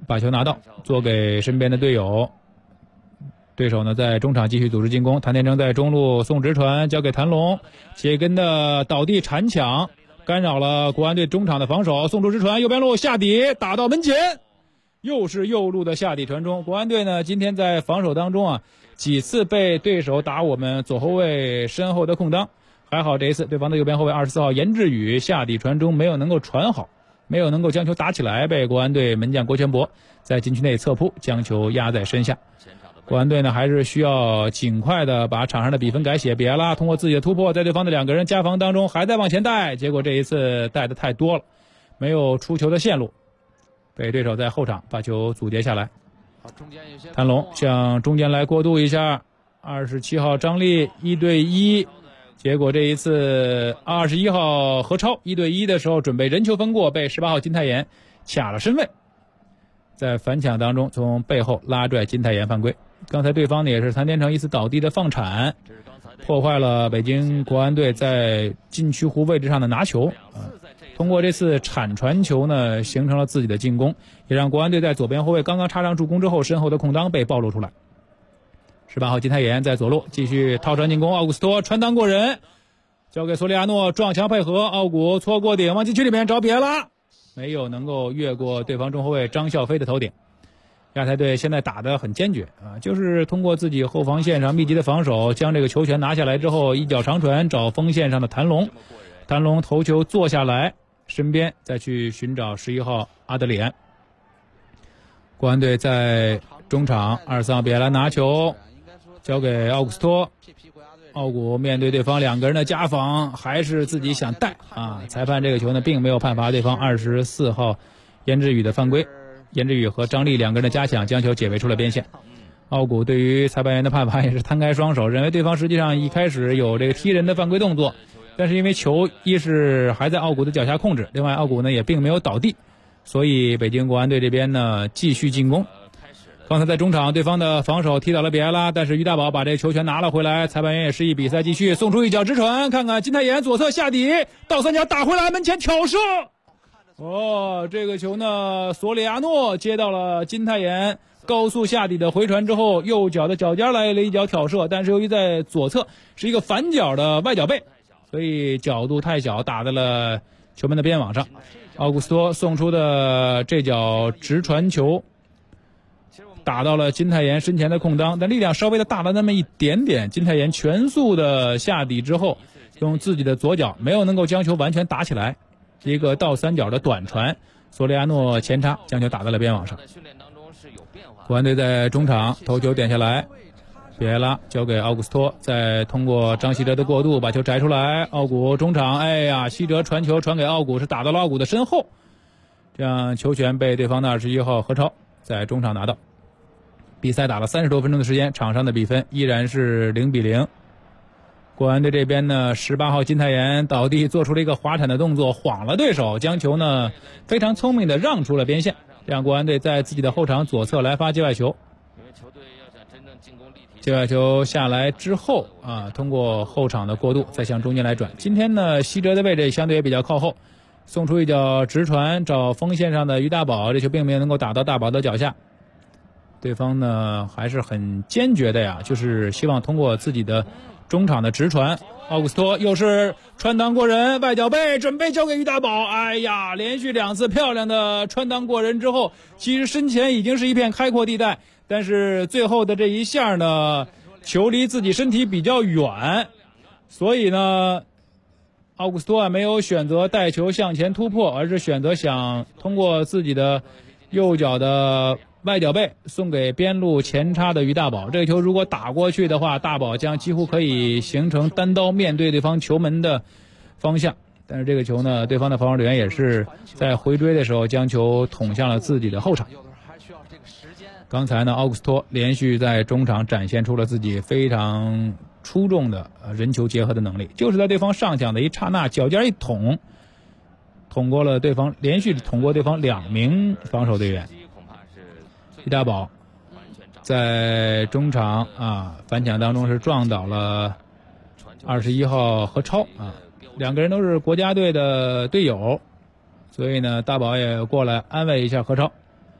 把球拿到，做给身边的队友。对手呢在中场继续组织进攻，谭天成在中路送直传，交给谭龙，杰根的倒地铲抢，干扰了国安队中场的防守，送出直传，右边路下底打到门前，又是右路的下底传中。国安队呢今天在防守当中几次被对手打我们左后卫身后的空当，还好这一次对方的右边后卫24号严志宇下底传中没有能够传好，没有能够将球打起来，被国安队门将郭全博在禁区内侧扑将球压在身下。国安队呢还是需要尽快的把场上的比分改写，比埃拉通过自己的突破在对方的2个人夹防当中还在往前带，结果这一次带的太多了，没有出球的线路，被对手在后场把球阻截下来。谭龙向中间来过渡一下，27号张力1对1，结果这一次21号何超1对1的时候准备人球分过，被18号金泰妍卡了身位，在反抢当中从背后拉拽金泰妍犯规。刚才对方呢也是谭天成一次倒地的放铲，破坏了北京国安队在禁区弧位置上的拿球通过这次铲传球呢形成了自己的进攻，也让国安队在左边后卫刚刚插上助攻之后身后的空当被暴露出来。18号金泰妍在左路继续套传进攻，奥古斯托传裆过人，交给索里亚诺撞墙配合，奥古搓过顶往禁区里面找比埃拉，没有能够越过对方中后卫张孝飞的头顶。亚太队现在打得很坚决就是通过自己后防线上密集的防守，将这个球权拿下来之后，一脚长传找锋线上的谭龙，谭龙头球坐下来，身边再去寻找11号阿德里安。国安队在中场24号比埃拉拿球交给奥古斯托，奥古面对对方2个人的夹防，还是自己想带裁判这个球呢并没有判罚对方24号严志宇的犯规，严志宇和张力2个人的加抢将球解围出了边线。奥古对于裁判员的判罚也是摊开双手，认为对方实际上一开始有这个踢人的犯规动作，但是因为球一是还在奥古的脚下控制，另外奥古呢也并没有倒地，所以北京国安队这边呢继续进攻。刚才在中场对方的防守踢倒了比埃拉，但是于大宝把这球权拿了回来，裁判员也示意比赛继续，送出一脚直传，看看金泰妍左侧下底倒三角打回来，门前挑射这个球呢索里亚诺接到了金泰妍高速下底的回传之后，右脚的脚尖来了一脚挑射，但是由于在左侧是一个反脚的外脚背，所以角度太小，打在了球门的边网上。奥古斯托送出的这脚直传球打到了金泰妍身前的空当，但力量稍微的大了那么一点点，金泰妍全速的下底之后，用自己的左脚没有能够将球完全打起来，一个倒三角的短传，索里亚诺前插将球打在了边网上。国安队在中场头球点下来，比埃拉交给奥古斯托，再通过张稀哲的过渡把球摘出来，奥古中场稀哲传球传给奥古，是打到了奥古的身后，这样球权被对方的21号何超在中场拿到。比赛打了30多分钟的时间，场上的比分依然是0-0。国安队这边呢，18号金泰妍倒地做出了一个滑铲的动作，晃了对手，将球呢非常聪明的让出了边线，让国安队在自己的后场左侧来发界外球。界外球下来之后通过后场的过渡再向中间来转。今天呢稀哲的位置相对也比较靠后，送出一脚直传找锋线上的于大宝，这球并没有能够打到大宝的脚下。对方呢还是很坚决的就是希望通过自己的中场的直传，奥古斯托又是穿裆过人，外脚背准备交给于大宝，连续2次漂亮的穿裆过人之后，其实身前已经是一片开阔地带，但是最后的这一下呢球离自己身体比较远，所以呢奥古斯托没有选择带球向前突破，而是选择想通过自己的右脚的外脚背送给边路前插的于大宝，这个球如果打过去的话，大宝将几乎可以形成单刀面对对方球门的方向，但是这个球呢对方的防守队员也是在回追的时候将球捅向了自己的后场。刚才呢奥古斯托连续在中场展现出了自己非常出众的人球结合的能力，就是在对方上抢的一刹那，脚尖一捅过了对方，连续捅过对方2名防守队员。于大宝在中场反抢当中是撞倒了21号何超2个人都是国家队的队友，所以呢大宝也过来安慰一下何超。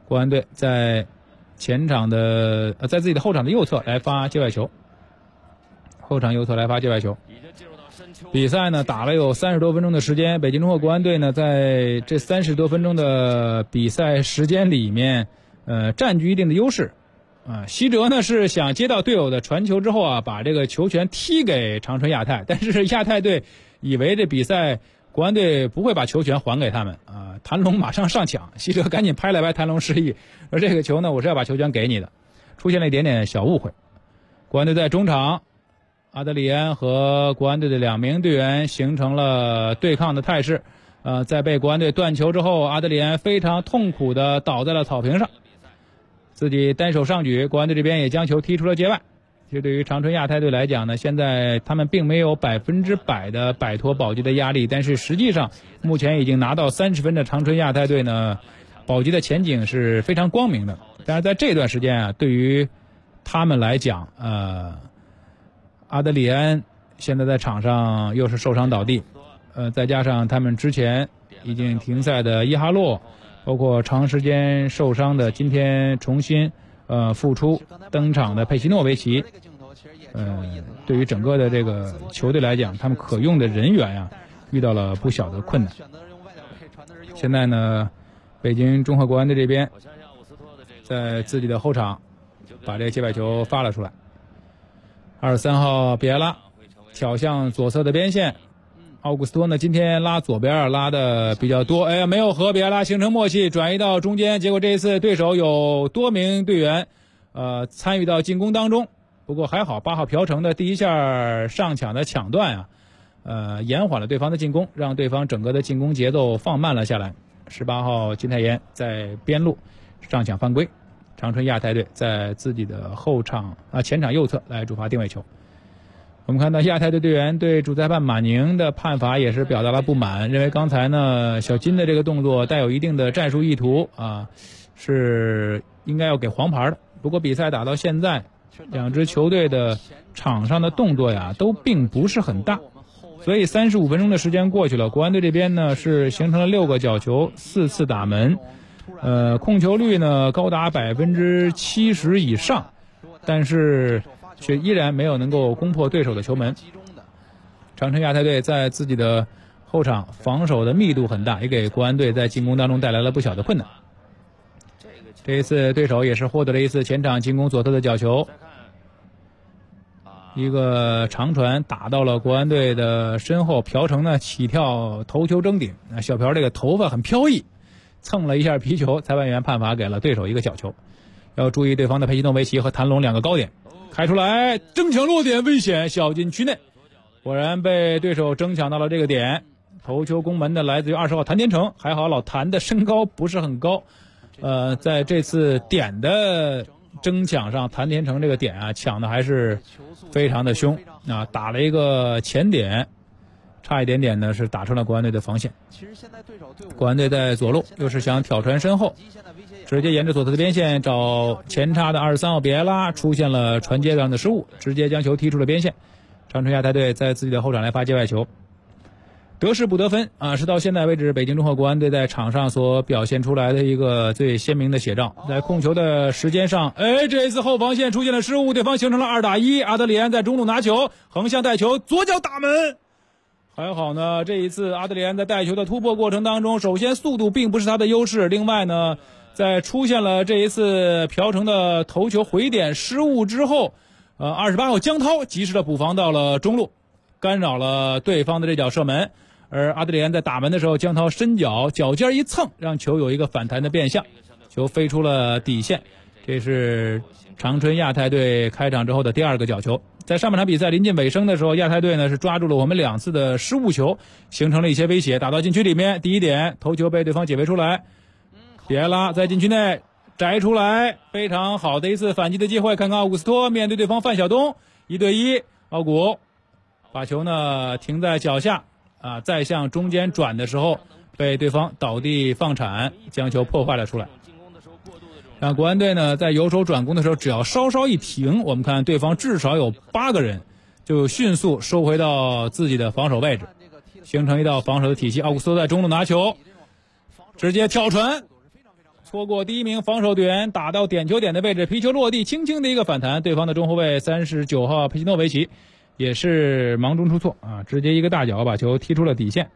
国安队在前场的在自己的后场的右侧来发界外球，后场右侧来发界外球。比赛呢打了有30多分钟的时间，北京中赫国安队呢在这30多分钟的比赛时间里面，占据一定的优势。西哲呢是想接到队友的传球之后啊，把这个球权踢给长春亚泰，但是亚泰队以为这比赛国安队不会把球权还给他们啊，谭龙马上上抢，西哲赶紧拍了拍谭龙示意，而这个球呢我是要把球权给你的，出现了一点点小误会。国安队在中场，阿德里安和国安队的2名队员形成了对抗的态势。在被国安队断球之后，阿德里安非常痛苦地倒在了草坪上，自己单手上举，国安队这边也将球踢出了界外。其实对于长春亚泰队来讲呢，现在他们并没有100%的摆脱保级的压力，但是实际上目前已经拿到30分的长春亚泰队呢，保级的前景是非常光明的。但是在这段时间啊，对于他们来讲，阿德里安现在在场上又是受伤倒地，再加上他们之前已经停赛的伊哈洛，包括长时间受伤的今天重新复出登场的佩西诺维奇，对于整个的这个球队来讲，他们可用的人员呀遇到了不小的困难。现在呢，北京中赫国安队这边在自己的后场把这个界外球发了出来。23号比埃拉挑向左侧的边线，奥古斯托呢今天拉左边拉的比较多，没有和比埃拉形成默契，转移到中间，结果这一次对手有多名队员参与到进攻当中，不过还好8号朴成的第一下上抢的抢断延缓了对方的进攻，让对方整个的进攻节奏放慢了下来。18号金泰妍在边路上抢犯规，长春亚泰队在自己的后场前场右侧来主罚定位球。我们看到亚泰队队员对主裁判马宁的判罚也是表达了不满，认为刚才呢小金的这个动作带有一定的战术意图是应该要给黄牌的。不过比赛打到现在，两支球队的场上的动作呀都并不是很大，所以35分钟的时间过去了，国安队这边呢是形成了6个角球4次打门，控球率呢高达70%以上，但是却依然没有能够攻破对手的球门。长春亚泰队在自己的后场防守的密度很大，也给国安队在进攻当中带来了不小的困难。这一次对手也是获得了一次前场进攻左侧的角球，一个长传打到了国安队的身后，朴成呢起跳头球争顶，小朴这个头发很飘逸，蹭了一下皮球，裁判员判罚给了对手一个角球。要注意对方的佩西诺维奇和谭龙2个高点，开出来争抢落点危险，小禁区内，果然被对手争抢到了这个点。头球攻门的来自于20号谭天成，还好老谭的身高不是很高，在这次点的争抢上，谭天成这个点抢的还是非常的凶打了一个前点，差一点点呢是打穿了国安队的防线。国安队在左路又是想挑传身后，直接沿着左侧的边线找前插的23号比埃拉，出现了传接上的失误，直接将球踢出了边线。长春亚泰队在自己的后场来发界外球，得势不得分是到现在为止北京中赫国安队在场上所表现出来的一个最鲜明的写照。在控球的时间上，这一次后防线出现了失误，对方形成了2打1，阿德里安在中路拿球，横向带球，左脚打门。还好呢，这一次阿德里安在带球的突破过程当中，首先速度并不是他的优势，另外呢在出现了这一次朴成的头球回点失误之后，28号江涛及时的补防到了中路，干扰了对方的这脚射门。而阿德里安在打门的时候，江涛伸脚脚尖一蹭，让球有一个反弹的变向，球飞出了底线。这是长春亚泰队开场之后的第2个角球。在上半场比赛临近尾声的时候，亚泰队呢是抓住了我们2次的失误球，形成了一些威胁，打到禁区里面。第一点，头球被对方解围出来，比埃拉在禁区内摘出来，非常好的一次反击的机会。看看奥古斯托面对对方范晓东1对1，奥古把球呢停在脚下再向中间转的时候被对方倒地放铲，将球破坏了出来。让国安队呢在由守转攻的时候，只要稍稍一停，我们看对方至少有8个人就迅速收回到自己的防守位置，形成一道防守的体系。奥古斯托在中路拿球，直接跳传， 错过第一名防守队员，打到点球点的位置，皮球落地，轻轻的一个反弹，对方的中后卫39号佩西诺维奇也是忙中出错啊，直接一个大脚把球踢出了底线。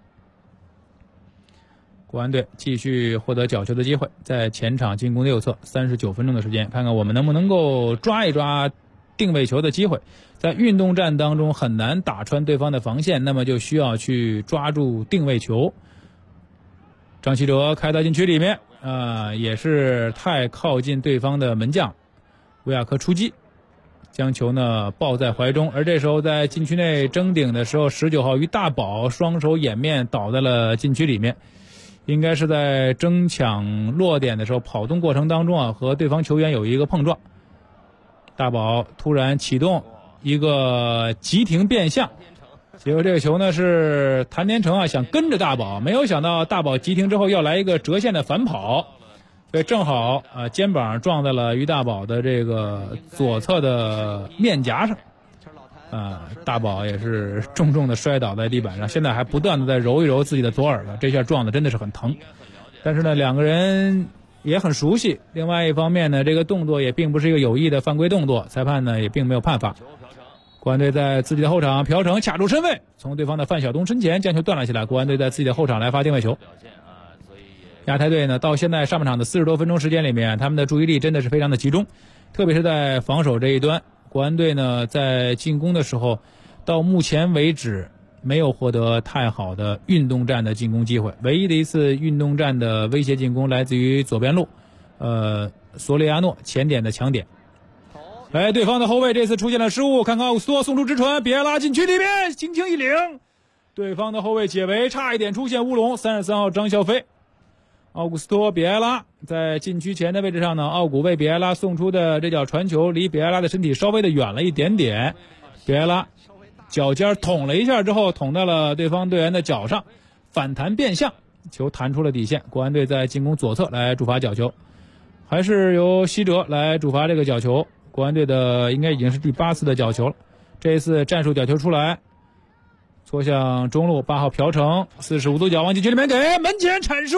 国安队继续获得角球的机会，在前场进攻的右侧，39分钟的时间，看看我们能不能够抓一抓定位球的机会。在运动战当中很难打穿对方的防线，那么就需要去抓住定位球。张稀哲开到禁区里面，也是太靠近对方的门将，维亚科出击，将球呢抱在怀中。而这时候在禁区内争顶的时候，19号于大宝双手掩面倒在了禁区里面，应该是在争抢落点的时候跑动过程当中和对方球员有一个碰撞。大宝突然启动一个急停变向，结果这个球呢是谭天成想跟着大宝，没有想到大宝急停之后要来一个折线的反跑，所以正好肩膀撞在了于大宝的这个左侧的面颊上，大宝也是重重的摔倒在地板上，现在还不断的在揉一揉自己的左耳朵，这下撞的真的是很疼。但是呢两个人也很熟悉，另外一方面呢这个动作也并不是一个有意的犯规动作，裁判呢也并没有判罚。国安队在自己的后场，朴成卡住身位，从对方的范晓东身前将球断了起来。国安队在自己的后场来发定位球。亚太队呢到现在上半场的40多分钟时间里面，他们的注意力真的是非常的集中，特别是在防守这一端。国安队呢在进攻的时候到目前为止没有获得太好的运动战的进攻机会，唯一的一次运动战的威胁进攻来自于左边路索雷亚诺前点的抢点。对方的后卫这次出现了失误，看看奥古斯托送出直传，比埃拉禁区里面轻轻一领，对方的后卫解围，差一点出现乌龙。33号张肖飞，奥古斯托比埃拉在禁区前的位置上呢，奥古为比埃拉送出的这脚传球离比埃拉的身体稍微的远了一点点，比埃拉脚尖捅了一下之后捅到了对方队员的脚上，反弹变向，球弹出了底线。国安队在进攻左侧来主罚角球，还是由西哲来主罚这个角球。国安队的应该已经是第8次的角球了，这一次战术角球出来，搓向中路，8号朴成45度角往禁区里面给门前铲射，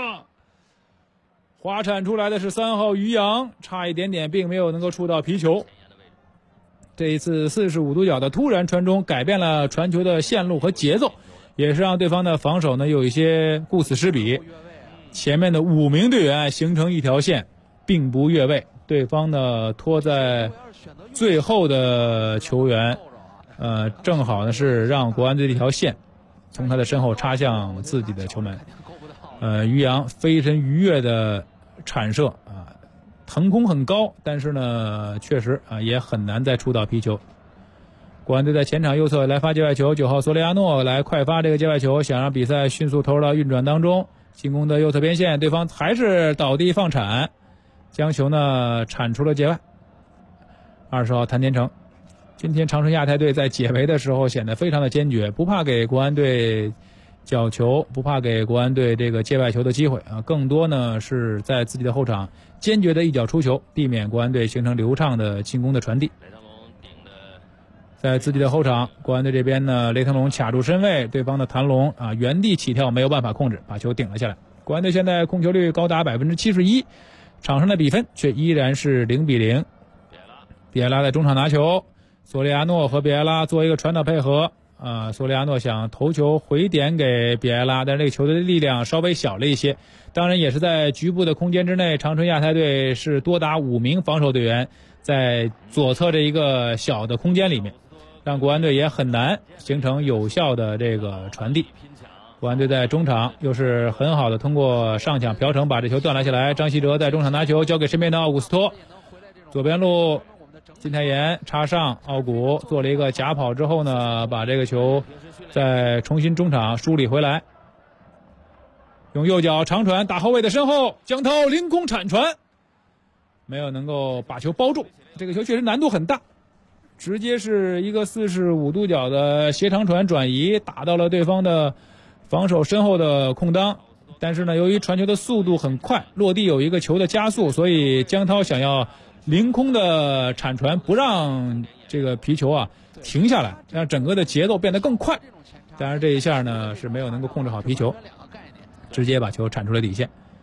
滑铲出来的是3号于洋，差一点点并没有能够触到皮球。这一次45度角的突然传中改变了传球的线路和节奏，也是让对方的防守呢有一些顾此失彼，前面的5名队员形成一条线并不越位，对方呢拖在最后的球员正好呢是让国安队的一条线从他的身后插向自己的球门。于洋飞身愉悦的铲射腾空很高，但是呢确实也很难再触到皮球。国安队在前场右侧来发界外球，9号索雷亚诺来快发这个界外球，想让比赛迅速投入到运转当中。进攻的右侧边线，对方还是倒地放铲，将球呢铲出了界外。20号谭天成，今天长春亚泰队在解围的时候显得非常的坚决，不怕给国安队角球，不怕给国安队这个界外球的机会更多呢是在自己的后场坚决的一脚出球，避免国安队形成流畅的进攻的传递。在自己的后场，国安队这边呢，雷腾龙卡住身位，对方的谭龙原地起跳没有办法控制，把球顶了下来。国安队现在控球率高达71%，场上的比分却依然是0-0。比埃拉在中场拿球，索利亚诺和比埃拉做一个传导配合索利亚诺想头球回点给比埃拉，但是这个球的力量稍微小了一些，当然也是在局部的空间之内，长春亚泰队是多达5名防守队员在左侧这一个小的空间里面，让国安队也很难形成有效的这个传递。国安队在中场又是很好的通过上抢朴成把这球断了下来，张稀哲在中场拿球交给身边的奥古斯托，左边路金泰妍插上，奥古做了一个假跑之后呢，把这个球再重新中场梳理回来，用右脚长传打后卫的身后，江涛凌空铲传，没有能够把球包住，这个球确实难度很大，直接是一个45度角的斜长传转移，打到了对方的防守身后的空当，但是呢，由于传球的速度很快，落地有一个球的加速，所以江涛想要凌空的铲传，不让这个皮球停下来，让整个的节奏变得更快。当然这一下呢是没有能够控制好皮球，直接把球铲出了底线。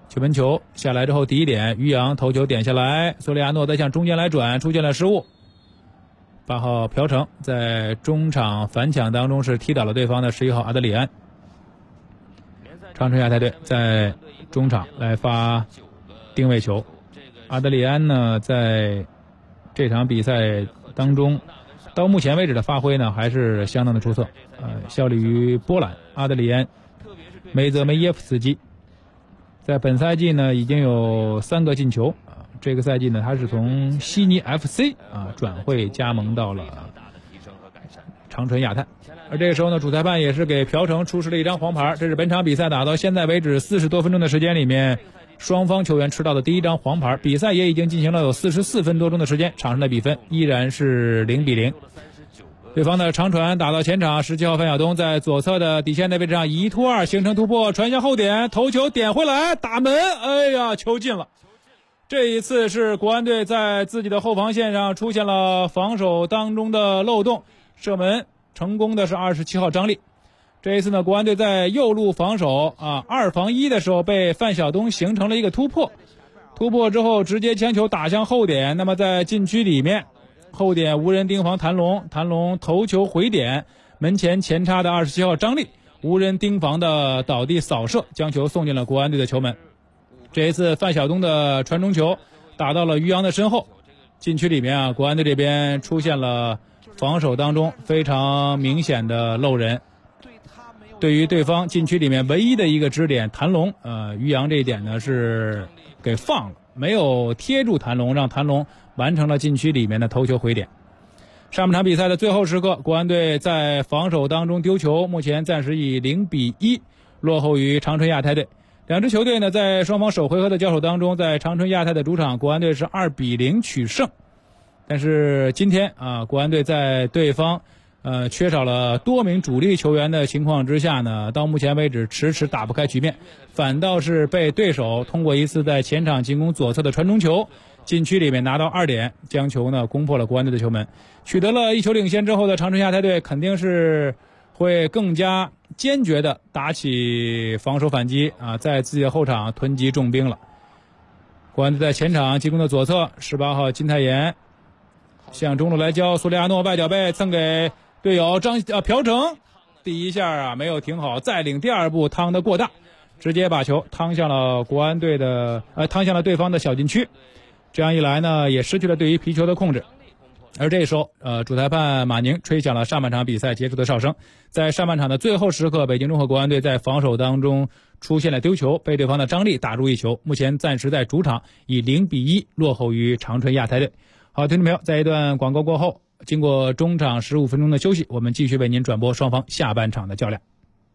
球门球下来之后第一点，于洋头球点下来，索里亚诺再向中间来转，出现了失误。8号朴成在中场反抢当中是踢倒了对方的11号阿德里安。长春亚泰队在中场来发定位球，阿德里安呢在这场比赛当中到目前为止的发挥呢还是相当的出色，效力于波兰。阿德里安梅泽梅耶夫斯基在本赛季呢已经有3个进球，这个赛季呢他是从悉尼 FC 转会加盟到了长春亚泰。而这个时候呢，主裁判也是给朴成出示了一张黄牌，这是本场比赛打到现在为止40多分钟的时间里面双方球员吃到的第一张黄牌。比赛也已经进行了有44分多钟的时间，场上的比分依然是0-0。对方的长传打到前场，17号范晓东在左侧的底线的位置上1突2形成突破，传向后点，头球点回来打门，哎呀，球进了。这一次是国安队在自己的后防线上出现了防守当中的漏洞，射门成功的是27号张力。这一次呢，国安队在右路防守2防1的时候被范晓东形成了一个突破之后直接将球打向后点，那么在禁区里面后点无人盯防谭龙头球回点，门前前插的27号张力无人盯防的倒地扫射，将球送进了国安队的球门。这一次范晓东的传中球打到了于洋的身后，禁区里面国安队这边出现了防守当中非常明显的漏人，对于对方禁区里面唯一的一个支点谭龙，于洋这一点呢是给放了，没有贴住谭龙，让谭龙完成了禁区里面的头球回点。上半场比赛的最后时刻，国安队在防守当中丢球，目前暂时以0-1落后于长春亚泰队。两支球队呢在双方首回合的交手当中，在长春亚泰的主场，国安队是2-0取胜。但是今天国安队在对方缺少了多名主力球员的情况之下呢，到目前为止迟迟打不开局面，反倒是被对手通过一次在前场进攻左侧的传中球，禁区里面拿到2点，将球呢攻破了国安队的球门。取得了1球领先之后的长春亚泰队肯定是会更加坚决的打起防守反击在自己的后场囤积重兵了。国安队在前场进攻的左侧，18号金泰妍向中路来交，苏利亚诺外脚背蹭给队友朴成，第一下没有停好，再领第2步趟得过大，直接把球趟向了国安队的趟向了对方的小禁区。这样一来呢，也失去了对于皮球的控制。而这时候主裁判马宁吹响了上半场比赛结束的哨声。在上半场的最后时刻，北京中赫国安队在防守当中出现了丢球，被对方的张力打入1球，目前暂时在主场以0-1落后于长春亚泰队。好，听众朋友，在一段广告过后，经过中场15分钟的休息，我们继续为您转播双方下半场的较量。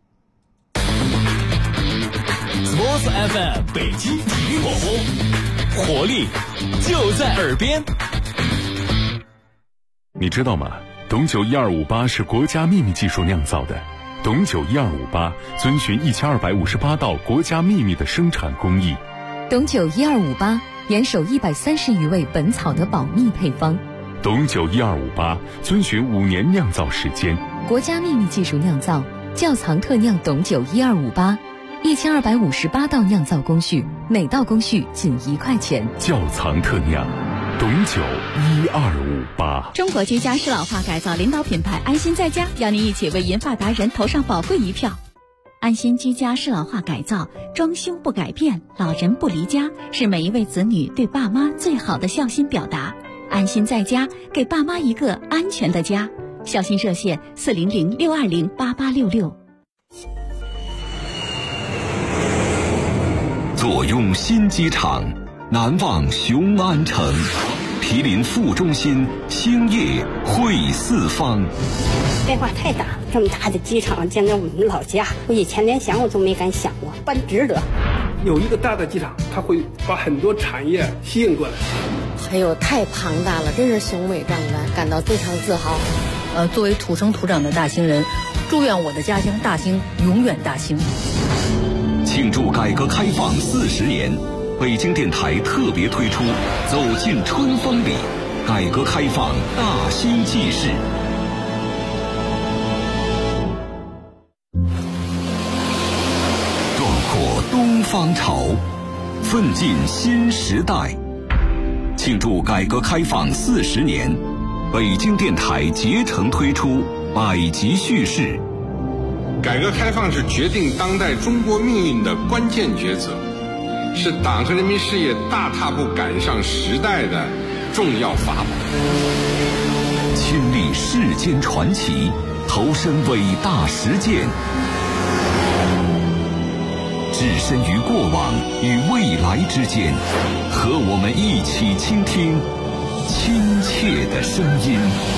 Sports FM 北京体育广播，活力就在耳边。 你知道吗？董酒1258是国家秘密技术酿造的。董酒1258遵循1258道国家秘密的生产工艺。 董酒1258严守130余味本草的保密配方。 董酒1258遵循5年酿造时间， 国家秘密技术酿造，窖藏特酿董酒1258，1258道酿造工序，每道工序仅1块钱。 窖藏特酿董酒1258。 中国居家适老化改造领导品牌安心在家，邀您一起为银发达人投上宝贵一票。安心居家适老化改造，装修不改变，老人不离家，是每一位子女对爸妈最好的孝心表达。安心在家，给爸妈一个安全的家。孝心热线400-620-8866。 坐拥新机场，难忘雄安城。毗邻副中心，兴业汇四方。 变化太大，这么大的机场建在我们老家，我以前连想我都没敢想过，办值得。 有一个大的机场，它会把很多产业吸引过来。 哎呦，太庞大了，真是雄伟壮观，感到非常自豪。 作为土生土长的大兴人，祝愿我的家乡大兴永远大兴。 庆祝改革开放40年，北京电台特别推出《走进春风里》，改革开放大兴纪事。壮阔东方潮， 奋进新时代。庆祝改革开放40年，北京电台竭诚推出百集叙事。 改革开放是决定当代中国命运的关键抉择，是党和人民事业大踏步赶上时代的重要法宝。 亲历世间传奇，投身伟大实践，置身于过往与未来之间，和我们一起倾听亲切的声音。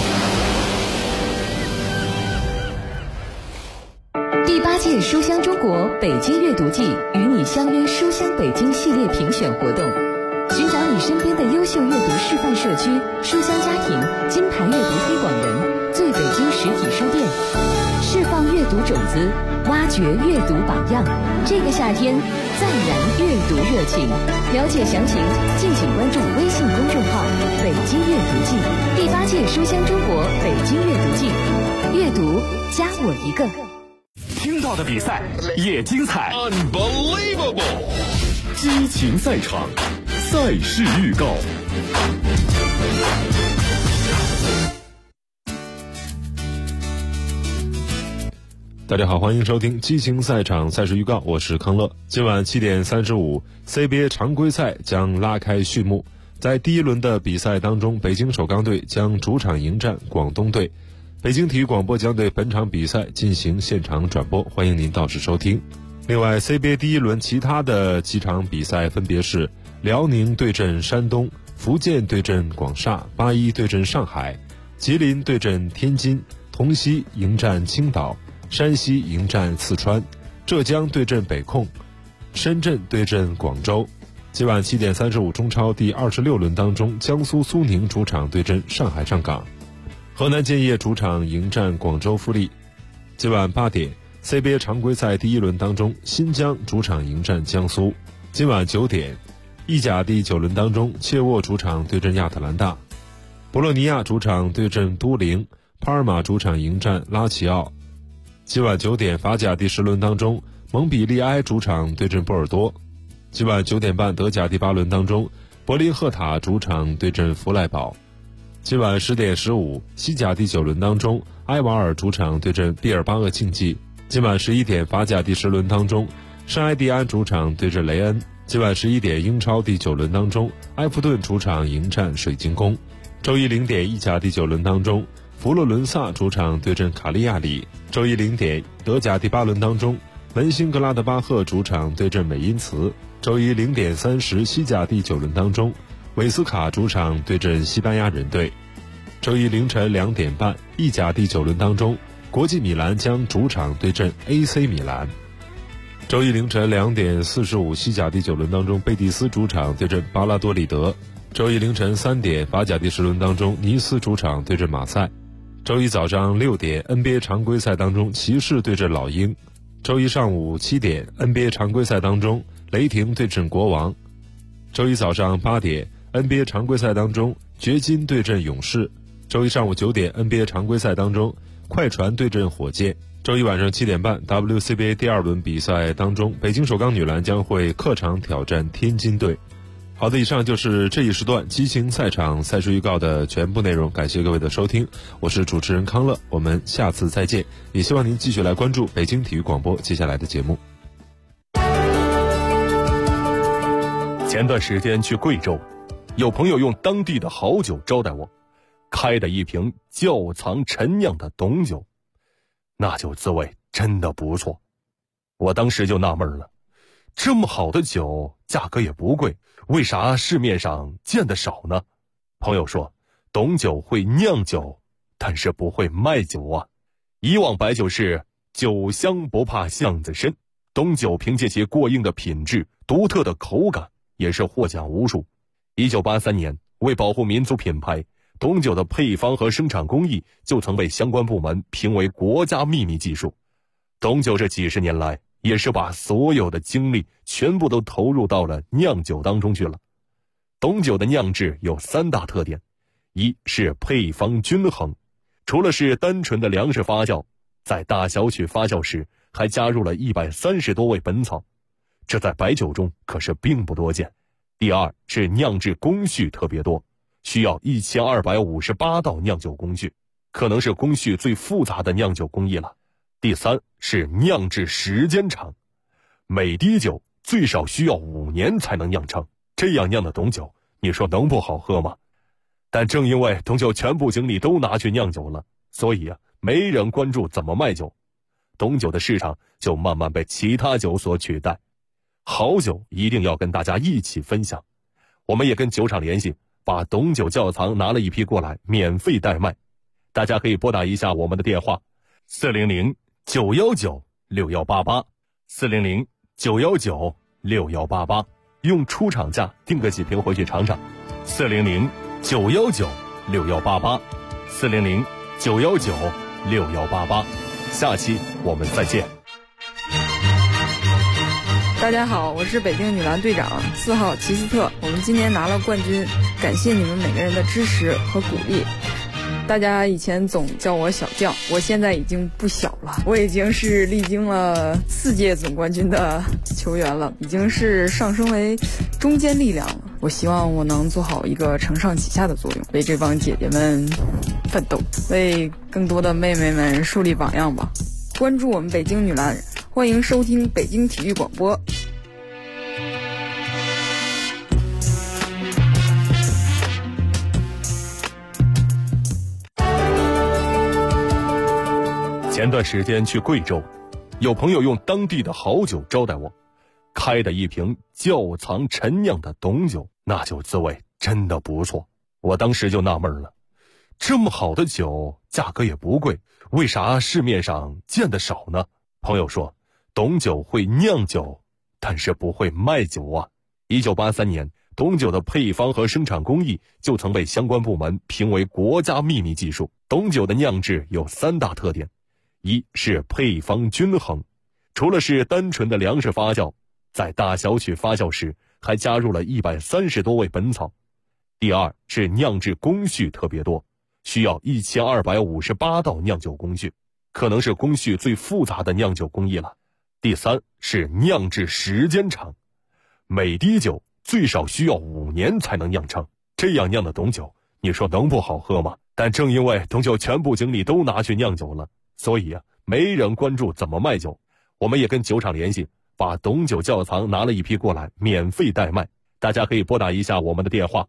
第8届书香中国北京阅读季与你相约书香北京系列评选活动，寻找你身边的优秀阅读示范社区、书香家庭、金牌阅读推广人、最北京实体书店，释放阅读种子，挖掘阅读榜样。这个夏天再燃阅读热情。了解详情，敬请关注微信公众号“北京阅读季”。第8届书香中国北京阅读季，阅读加我一个。 听到的比赛也精彩 Unbelievable， 激情赛场，赛事预告。 大家好，欢迎收听激情赛场赛事预告，我是康乐。今晚7点35 CBA 常规赛将拉开序幕。在第一轮的比赛当中，北京首钢队将主场迎战广东队。北京体育广播将对本场比赛进行现场转播，欢迎您到时收听。另外 CBA 第一轮其他的几场比赛分别是辽宁对阵山东，福建对阵广厦，81对阵上海，吉林对阵天津，同曦迎战青岛，山西迎战四川，浙江对阵北控，深圳对阵广州。今晚7点35中超第26轮当中，江苏苏宁主场对阵上海上港，河南建业主场迎战广州富力。今晚8点 CBA 常规赛第一轮当中，新疆主场迎战江苏。今晚9点意甲第9轮当中，切沃主场对阵亚特兰大，博洛尼亚主场对阵都灵，帕尔马主场迎战拉齐奥。今晚9点法甲第10轮当中，蒙彼利埃主场对阵波尔多。今晚9点半德甲第8轮当中，柏林赫塔主场对阵弗赖堡。今晚10点15西甲第9轮当中，埃瓦尔主场对阵毕尔巴鄂竞技。今晚11点法甲第10轮当中，圣埃蒂安主场对阵雷恩。今晚11点英超第9轮当中，埃弗顿主场迎战水晶宫。周一0点意甲第9轮当中，佛罗伦萨主场对阵卡利亚里。周一0点德甲第8轮当中，门兴格拉德巴赫主场对阵美因茨。周一0点30西甲第9轮当中，韦斯卡主场对阵西班牙人队。周一凌晨2点半意甲第9轮当中，国际米兰将主场对阵 AC 米兰。周一凌晨2点45西甲第9轮当中，贝蒂斯主场对阵巴拉多利德。周一凌晨3点法甲第10轮当中，尼斯主场对阵马赛。周一早上6点 NBA 常规赛当中，骑士对阵老鹰。周一上午7点 NBA 常规赛当中，雷霆对阵国王。周一早上8点 NBA 常规赛当中，掘金对阵勇士。周一上午9点 NBA 常规赛当中，快船对阵火箭。周一晚上7点半 WCBA 第2轮比赛当中，北京首钢女篮将会客场挑战天津队。好的，以上就是这一时段激情赛场赛事预告的全部内容，感谢各位的收听，我是主持人康乐，我们下次再见，也希望您继续来关注北京体育广播接下来的节目。 前段时间去贵州，有朋友用当地的好酒招待我，开的一瓶窖藏陈酿的董酒，那酒滋味真的不错。我当时就纳闷了，这么好的酒价格也不贵，为啥市面上见得少呢？朋友说，董酒会酿酒，但是不会卖酒啊。以往白酒是酒香不怕巷子深，董酒凭借其过硬的品质、独特的口感，也是获奖无数。1983年，为保护民族品牌，董酒的配方和生产工艺就曾被相关部门评为国家秘密技术。董酒这几十年来，也是把所有的精力全部都投入到了酿酒当中去了。董酒的酿制有3大特点，一是配方均衡，除了是单纯的粮食发酵，在大小曲发酵时还加入了130多味本草， 这在白酒中可是并不多见。第二是酿制工序特别多，需要1258道酿酒工序，可能是工序最复杂的酿酒工艺了。第三是酿制时间长，每滴酒最少需要5年才能酿成，这样酿的董酒，你说能不好喝吗？但正因为董酒全部精力都拿去酿酒了，所以没人关注怎么卖酒，董酒的市场就慢慢被其他酒所取代。好酒一定要跟大家一起分享，我们也跟酒厂联系，把董酒窖藏拿了一批过来，免费代卖。大家可以拨打一下我们的电话400-919-6188，400-919-6188，用出厂价订个几瓶回去尝尝。400-919-6188，400-919-6188。下期我们再见。 大家好，我是北京女篮队长4号齐斯特，我们今年拿了冠军，感谢你们每个人的支持和鼓励。大家以前总叫我小将，我现在已经不小了，我已经是历经了4届总冠军的球员了，已经是上升为中坚力量了。我希望我能做好一个承上启下的作用，为这帮姐姐们奋斗，为更多的妹妹们树立榜样吧。关注我们北京女篮，欢迎收听北京体育广播。 前段时间去贵州，有朋友用当地的好酒招待我，开的一瓶窖藏陈酿的董酒，那酒滋味真的不错。我当时就纳闷了，这么好的酒价格也不贵，为啥市面上见得少呢？朋友说，董酒会酿酒，但是不会卖酒啊。1983年，董酒的配方和生产工艺就曾被相关部门评为国家秘密技术。董酒的酿制有3大特点，一是配方均衡，除了是单纯的粮食发酵，在大小曲发酵时还加入了130多味本草。第二是酿制工序特别多，需要1258道酿酒工序，可能是工序最复杂的酿酒工艺了。第三是酿制时间长，每滴酒最少需要5年才能酿成，这样酿的董酒，你说能不好喝吗？但正因为董酒全部精力都拿去酿酒了，所以没人关注怎么卖酒，我们也跟酒厂联系，把董酒窖藏拿了一批过来，免费代卖。大家可以拨打一下我们的电话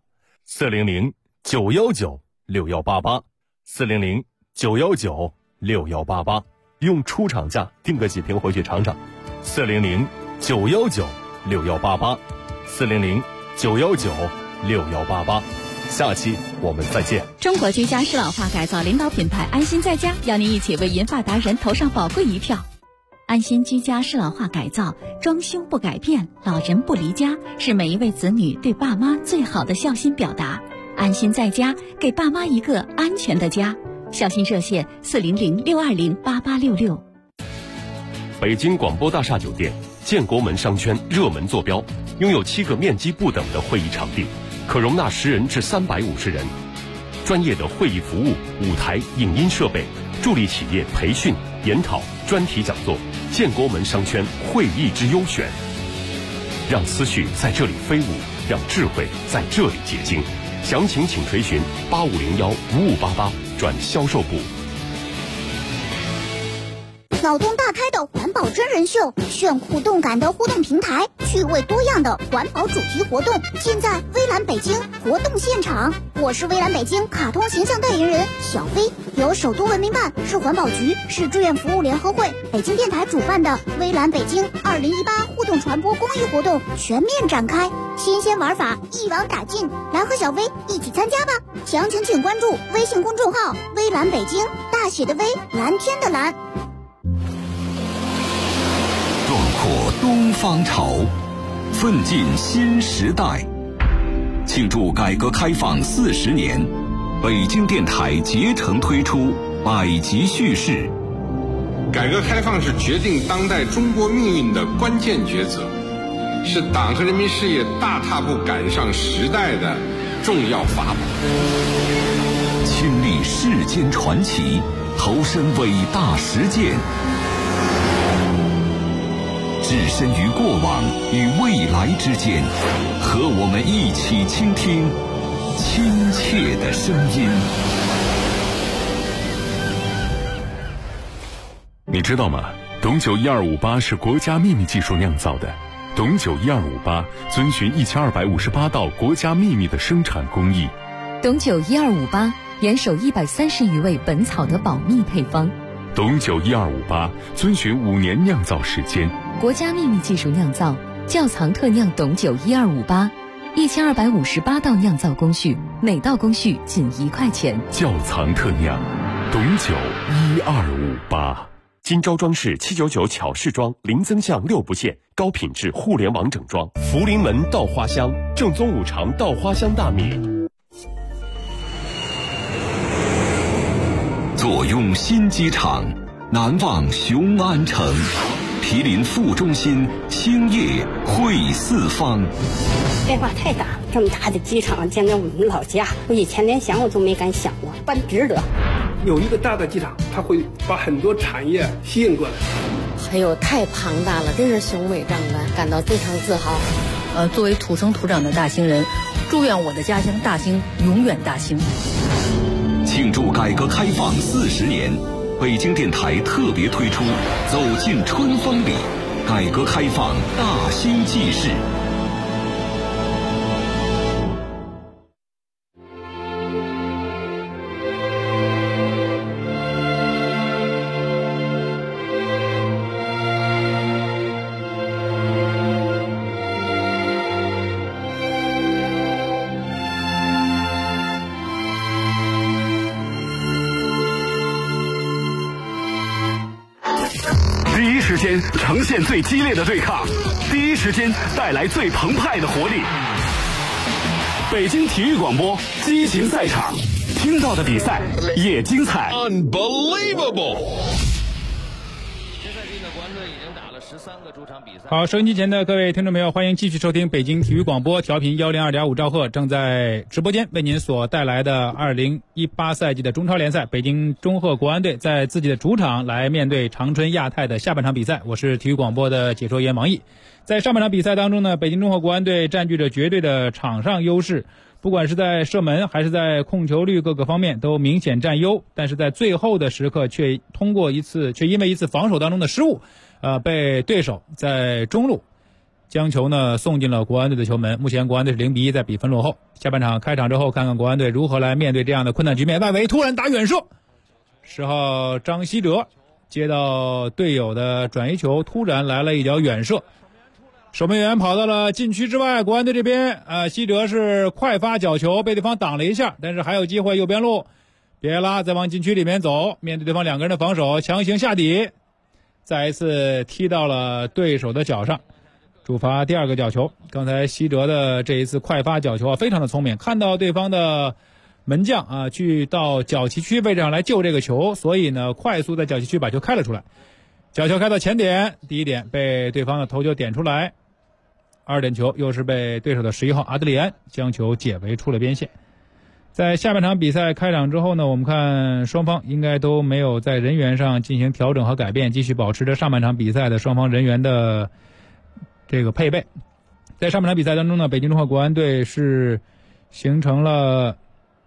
，400-919-6188，400-919-6188，用出厂价订个几瓶回去尝尝。400-919-6188，400-919-6188。下期我们再见。 中国居家适老化改造领导品牌安心在家，邀您一起为银发达人投上宝贵一票。安心居家适老化改造，装修不改变，老人不离家，是每一位子女对爸妈最好的孝心表达。安心在家，给爸妈一个安全的家。孝心热线400-620-8866。 北京广播大厦酒店建国门商圈热门坐标，拥有7个面积不等的会议场地，可容纳10人至350人，专业的会议服务、舞台、影音设备，助力企业培训、研讨、专题讲座。建国门商圈会议之优选，让思绪在这里飞舞，让智慧在这里结晶。详情请垂询8501-5588转销售部。 脑洞大开的环保真人秀，炫酷动感的互动平台，趣味多样的环保主题活动，尽在微蓝北京活动现场。我是微蓝北京卡通形象代言人小飞，由首都文明办、市环保局、市志愿服务联合会、北京电台主办的微蓝北京2018互动传播公益活动全面展开，新鲜玩法一网打尽，来和小飞一起参加吧！详情请关注微信公众号微蓝北京，大写的微，蓝天的蓝。 壮阔东方潮，奋进新时代。庆祝改革开放40年，北京电台竭诚推出百集叙事。 改革开放是决定当代中国命运的关键抉择，是党和人民事业大踏步赶上时代的重要法宝。 亲历世间传奇，投身伟大实践。 置身于过往与未来之间，和我们一起倾听亲切的声音。 你知道吗？董酒1258是国家秘密技术酿造的。董酒1258遵循1258道国家秘密的生产工艺。 董酒1258严守130余味本草的保密配方。 董酒1258遵循5年酿造时间。 国家秘密技术酿造，窖藏特酿董酒1258，1258道酿造工序，每道工序仅1块钱。 窖藏特酿，董酒1258。 金招装饰799巧饰装，零增项6不限，高品质互联网整装。福临门稻花香，正宗5常稻花香大米。 坐拥新机场，难忘雄安城。毗邻副中心，兴业汇四方。 变化太大，这么大的机场建在我们老家，我以前连想我都没敢想过，办值得。 有一个大的机场，它会把很多产业吸引过来。 哎呦，太庞大了，真是雄伟壮观，感到非常自豪。 作为土生土长的大兴人，祝愿我的家乡大兴永远大兴。 庆祝改革开放40年，北京电台特别推出《走进春风里》，改革开放大兴纪事。 第一时间呈现最激烈的对抗，第一时间带来最澎湃的活力。北京体育广播激情赛场，听到的比赛也精彩。Unbelievable！ 好，收音机前的各位听众朋友，欢迎继续收听北京体育广播，调频102.5兆赫，正在直播间为您所带来的2018赛季的中超联赛，北京中赫国安队在自己的主场来面对长春亚泰的下半场比赛。我是体育广播的解说员王毅。在上半场比赛当中呢，北京中赫国安队占据着绝对的场上优势，不管是在射门还是在控球率各个方面都明显占优，但是在最后的时刻却因为一次防守当中的失误，被对手在中路将球呢送进了国安队的球门。目前国安队是0-1在比分落后。下半场开场之后，看看国安队如何来面对这样的困难局面。外围突然打远射，10号张稀哲接到队友的转移球，突然来了一脚远射，守门员跑到了禁区之外。国安队这边稀哲是快发角球，被对方挡了一下，但是还有机会。右边路别拉再往禁区里面走，面对对方2个人的防守，强行下底，再一次踢到了对手的脚上，主罚第2个角球。刚才稀哲的这一次快发角球非常的聪明，看到对方的门将去到角旗区位置上来救这个球，所以呢快速在角旗区把球开了出来。角球开到前点，第一点被对方的头球点出来，2点球又是被对手的11号阿德里安将球解围出了边线。在下半场比赛开场之后呢，我们看双方应该都没有在人员上进行调整和改变，继续保持着上半场比赛的双方人员的这个配备。在上半场比赛当中呢，北京中赫国安队是形成了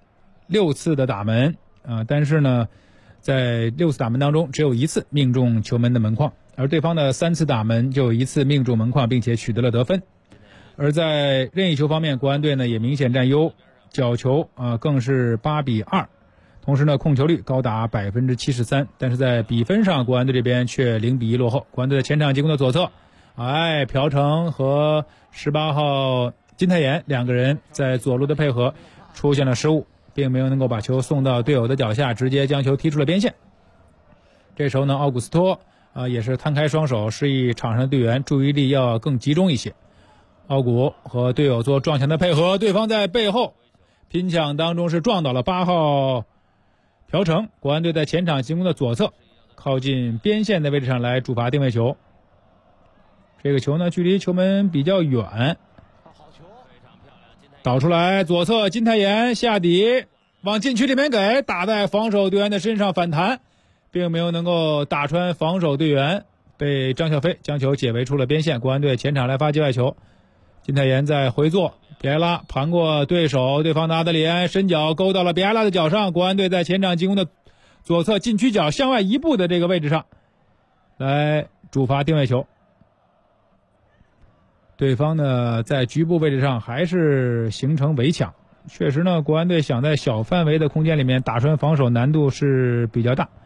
6次的打门但是呢在6次打门当中只有1次命中球门的门框，而对方的3次打门就有1次命中门框，并且取得了得分。而在任意球方面，国安队呢也明显占优，角球更是8-2，同时呢控球率高达73%，但是在比分上国安队这边却0-1落后。国安队的前场进攻的左侧朴成和18号金泰妍2个人在左路的配合出现了失误，并没有能够把球送到队友的脚下，直接将球踢出了边线。这时候呢奥古斯托也是摊开双手，示意场上的队员注意力要更集中一些。奥古和队友做撞墙的配合，对方在背后拼抢当中是撞倒了8号朴成。国安队在前场进攻的左侧靠近边线的位置上来主罚定位球，这个球呢距离球门比较远，导出来左侧金泰妍下底往禁区里面给，打在防守队员的身上反弹，并没有能够打穿防守队员， 被张小飞将球解围出了边线，国安队前场来发界外球，金泰妍在回做，比埃拉盘过对手，对方的阿德里安伸脚勾到了比埃拉的脚上，国安队在前场进攻的左侧禁区角向外一步的这个位置上来主罚定位球。对方呢在局部位置上还是形成围抢，确实呢国安队想在小范围的空间里面打穿防守难度是比较大。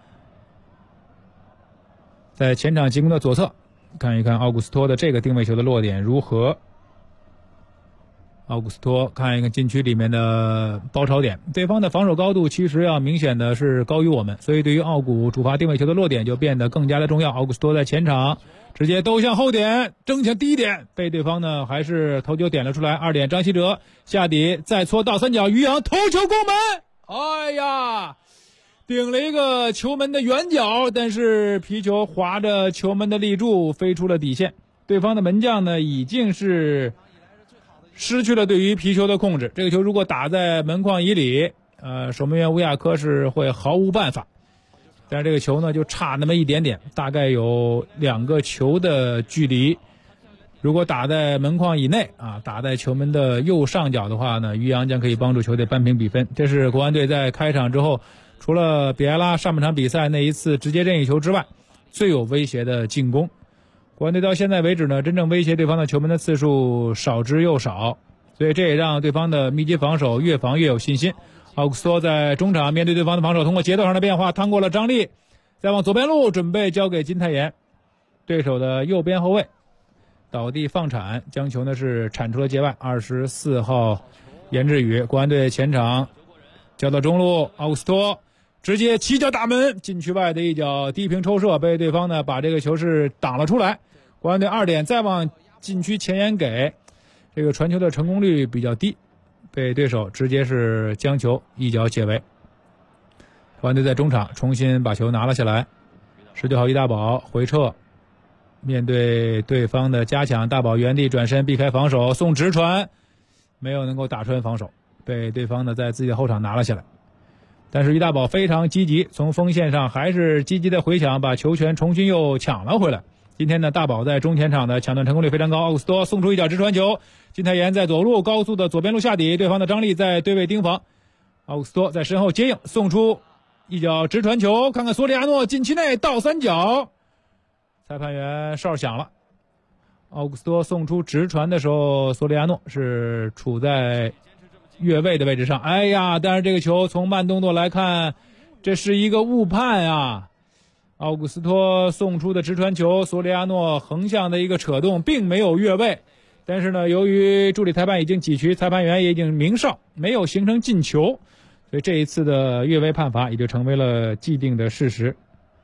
在前场进攻的左侧，看一看奥古斯托的这个定位球的落点如何。奥古斯托看一看禁区里面的包抄点，对方的防守高度其实要明显的是高于我们，所以对于奥古主罚定位球的落点就变得更加的重要。奥古斯托在前场直接兜向后点，争抢第一点，被对方呢还是头球点了出来。2点，张稀哲下底再搓倒三角，于洋头球攻门，哎呀，顶了一个球门的远角，但是皮球划着球门的立柱飞出了底线。对方的门将呢已经是失去了对于皮球的控制，这个球如果打在门框以里，守门员吴亚科是会毫无办法。但是这个球呢就差那么一点点，大概有2个球的距离。如果打在门框以内打在球门的右上角的话呢，于洋将可以帮助球队扳平比分。这是国安队在开场之后，除了比埃拉上半场比赛那一次直接任意球之外，最有威胁的进攻。国安队到现在为止呢，真正威胁对方的球门的次数少之又少，所以这也让对方的密集防守越防越有信心。奥古斯托在中场面对对方的防守，通过节奏上的变化趟过了张力，再往左边路准备交给金泰妍，对手的右边后卫倒地放铲，将球呢是铲出了界外。24号严志宇，国安队前场交到中路，奥古斯托直接起脚打门，禁区外的一脚低平抽射，被对方呢把这个球是挡了出来。国安队2点，再往禁区前沿给，这个传球的成功率比较低，被对手直接是将球一脚解围。国安队在中场重新把球拿了下来，19号易大宝回撤，面对对方的加强，大宝原地转身避开防守，送直传，没有能够打穿防守，被对方呢在自己的后场拿了下来。但是于大宝非常积极，从锋线上还是积极的回抢，把球权重新又抢了回来。今天呢，大宝在中前场的抢断成功率非常高，奥古斯托送出一脚直传球，金泰妍在左路高速的左边路下底，对方的张力在对位盯防，奥古斯托在身后接应，送出一脚直传球，看看索里亚诺禁区内倒三角，裁判员哨响了。奥古斯托送出直传的时候，索里亚诺是处在越位的位置上，哎呀，但是这个球从慢动作来看，这是一个误判啊。奥古斯托送出的直传球，索里亚诺横向的一个扯动，并没有越位，但是呢，由于助理裁判已经几渠，裁判员也已经鸣哨，没有形成进球，所以这一次的越位判罚也就成为了既定的事实。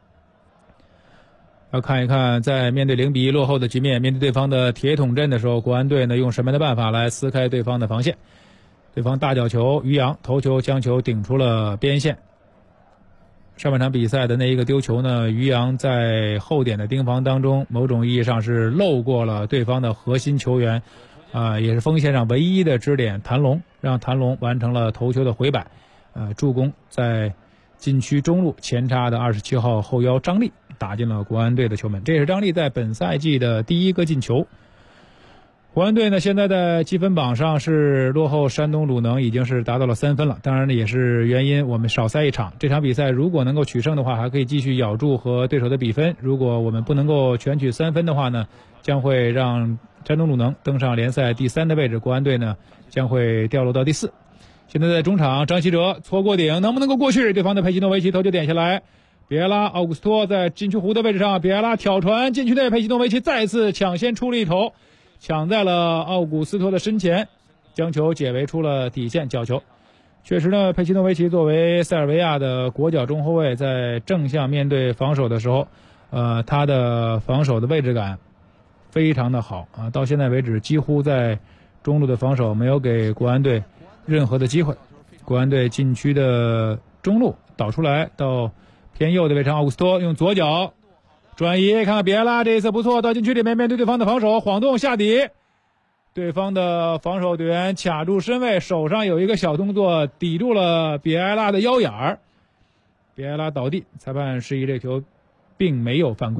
要看一看在面对0-1落后的局面，面对对方的铁桶阵的时候，国安队呢用什么样的办法来撕开对方的防线。对方大角球，于洋头球将球顶出了边线。上半场比赛的那一个丢球呢，于洋在后点的盯防当中，某种意义上是漏过了对方的核心球员，也是锋线上唯一的支点谭龙，让谭龙完成了头球的回摆，助攻在禁区中路前插的27号后腰张力打进了国安队的球门，这也是张力在本赛季的第1个进球。国安队呢，现在在积分榜上是落后山东鲁能，已经是达到了3分了。当然呢，也是原因我们少赛一场。这场比赛如果能够取胜的话，还可以继续咬住和对手的比分。如果我们不能够全取3分的话呢，将会让山东鲁能登上联赛第3的位置，国安队呢将会掉落到第4。现在在中场，张稀哲搓过顶，能不能够过去？对方的佩西诺维奇头就点下来，比埃拉、奥古斯托在禁区弧的位置上，比埃拉挑传禁区内，佩西诺维奇再次抢先出了一头，抢在了奥古斯托的身前，将球解围出了底线，角球。确实呢，佩西诺维奇作为塞尔维亚的国脚中后卫，在正向面对防守的时候，他的防守的位置感非常的好啊，到现在为止几乎在中路的防守没有给国安队任何的机会。国安队禁区的中路导出来到偏右的位置，奥古斯托用左脚转移，看看比埃拉这一次不错，到禁区里面面对对方的防守，晃动下底，对方的防守队员卡住身位，手上有一个小动作抵住了比埃拉的腰眼儿，比埃拉倒地，裁判示意这球并没有犯规。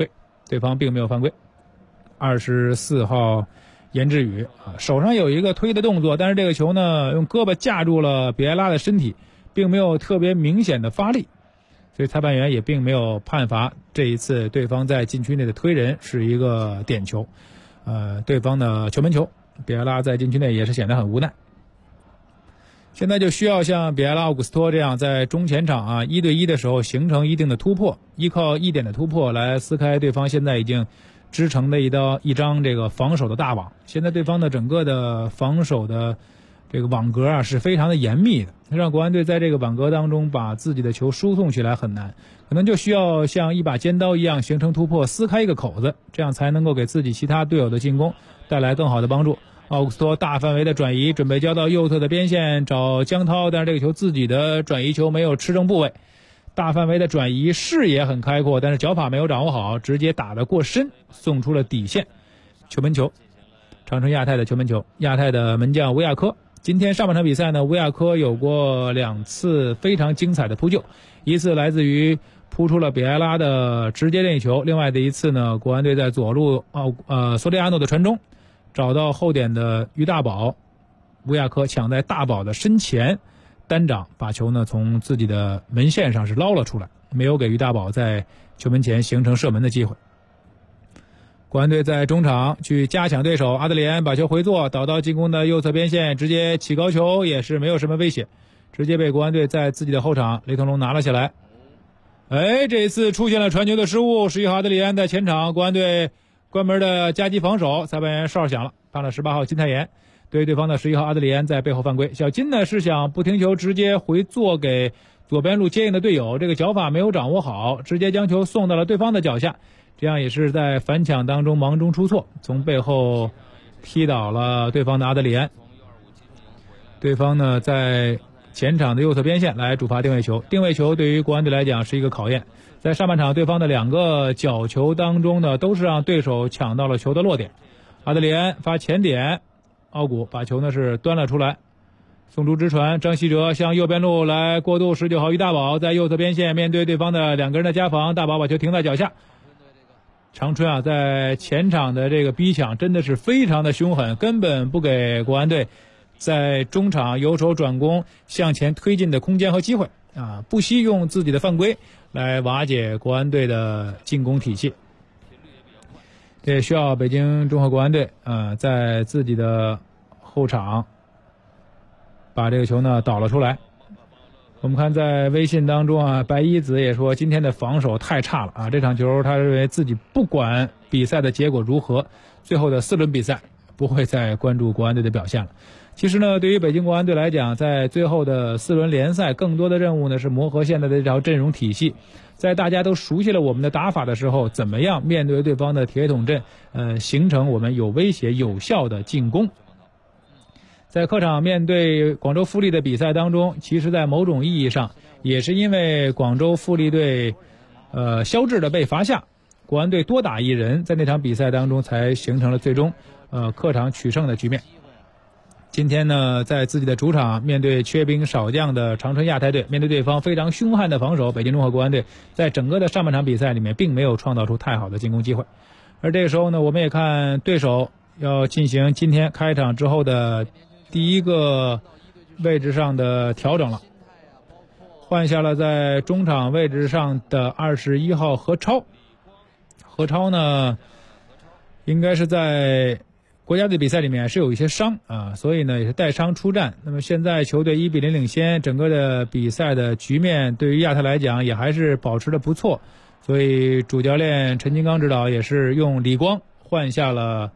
对方并没有犯规。24号严志宇手上有一个推的动作，但是这个球呢用胳膊架住了比埃拉的身体，并没有特别明显的发力，所以裁判员也并没有判罚这一次对方在禁区内的推人是一个点球，对方的球门球，比埃拉在禁区内也是显得很无奈。现在就需要像比埃拉、奥古斯托这样在中前场1对1的时候形成一定的突破，依靠一点的突破来撕开对方现在已经织成的一张这个防守的大网。现在对方的整个的防守的这个网格是非常的严密的，让国安队在这个网格当中把自己的球输送起来很难，可能就需要像一把尖刀一样形成突破，撕开一个口子，这样才能够给自己其他队友的进攻带来更好的帮助。奥古斯托大范围的转移，准备交到右侧的边线找江涛，但是这个球自己的转移球没有吃正部位，大范围的转移，视野很开阔，但是脚法没有掌握好，直接打得过深，送出了底线，球门球，长春亚泰的球门球。亚泰的门将维亚科，今天上半场比赛呢，维亚科有过2次非常精彩的扑救，一次来自于扑出了比埃拉的直接任意球，另外的一次呢，国安队在左路索利亚诺的传中找到后点的于大宝，维亚科抢在大宝的身前，单掌把球呢从自己的门线上是捞了出来，没有给于大宝在球门前形成射门的机会。国安队在中场去加强对手，阿德里安把球回做，导到进攻的右侧边线，直接起高球，也是没有什么威胁，直接被国安队在自己的后场雷腾龙拿了下来。这一次出现了传球的失误，11号阿德里安在前场，国安队关门的夹击防守，裁判员哨响了，判了18号金泰妍对对方的11号阿德里安在背后犯规。小金呢是想不停球直接回做给左边路接应的队友，这个脚法没有掌握好，直接将球送到了对方的脚下，这样也是在反抢当中忙中出错，从背后踢倒了对方的阿德里安。对方呢在前场的右侧边线来主罚定位球，定位球对于国安队来讲是一个考验。在上半场对方的2个角球当中呢，都是让对手抢到了球的落点。阿德里安发前点，奥古把球呢是端了出来，送出直传，张稀哲向右边路来过渡，19号于大宝在右侧边线面对对方的2个人的夹防，大宝把球停在脚下。长春在前场的这个逼抢真的是非常的凶狠，根本不给国安队在中场由守转攻向前推进的空间和机会不惜用自己的犯规来瓦解国安队的进攻体系。这也需要北京中赫国安队在自己的后场把这个球呢导了出来。我们看在微信当中白一子也说今天的防守太差了这场球他认为自己不管比赛的结果如何，最后的4轮比赛不会再关注国安队的表现了。其实呢，对于北京国安队来讲，在最后的4轮联赛，更多的任务呢是磨合现在的这条阵容体系，在大家都熟悉了我们的打法的时候，怎么样面对对方的铁桶阵形成我们有威胁有效的进攻。在客场面对广州富力的比赛当中，其实在某种意义上也是因为广州富力队肖智的被罚下，国安队多打1人，在那场比赛当中才形成了最终客场取胜的局面。今天呢，在自己的主场面对缺兵少将的长春亚泰队，面对对方非常凶悍的防守，北京中赫国安队在整个的上半场比赛里面并没有创造出太好的进攻机会。而这个时候呢，我们也看对手要进行今天开场之后的第一个位置上的调整了，换下了在中场位置上的21号何超。何超呢应该是在国家队比赛里面是有一些伤所以呢也是带伤出战。那么现在球队1比0领先，整个的比赛的局面对于亚泰来讲也还是保持的不错，所以主教练陈金刚指导也是用李光换下了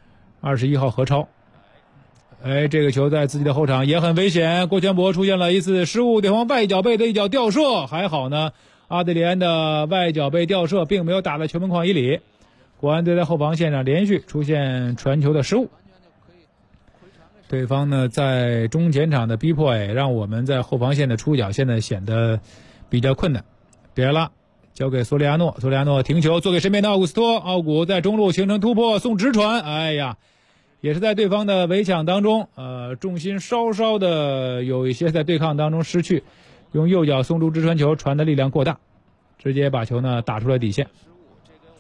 21号何超。这个球在自己的后场也很危险，郭全博出现了一次失误，对方外脚背的一脚吊射，还好呢阿德里安的外脚背吊射并没有打在球门框以里。国安队在后防线上连续出现传球的失误，对方呢在中前场的逼迫让我们在后防线的出脚现在显得比较困难。比埃拉交给索里亚诺，索里亚诺停球做给身边的奥古斯托，奥古在中路形成突破送直传，也是在对方的围抢当中重心稍稍的有一些在对抗当中失去，用右脚送出直传球，传的力量过大，直接把球呢打出了底线。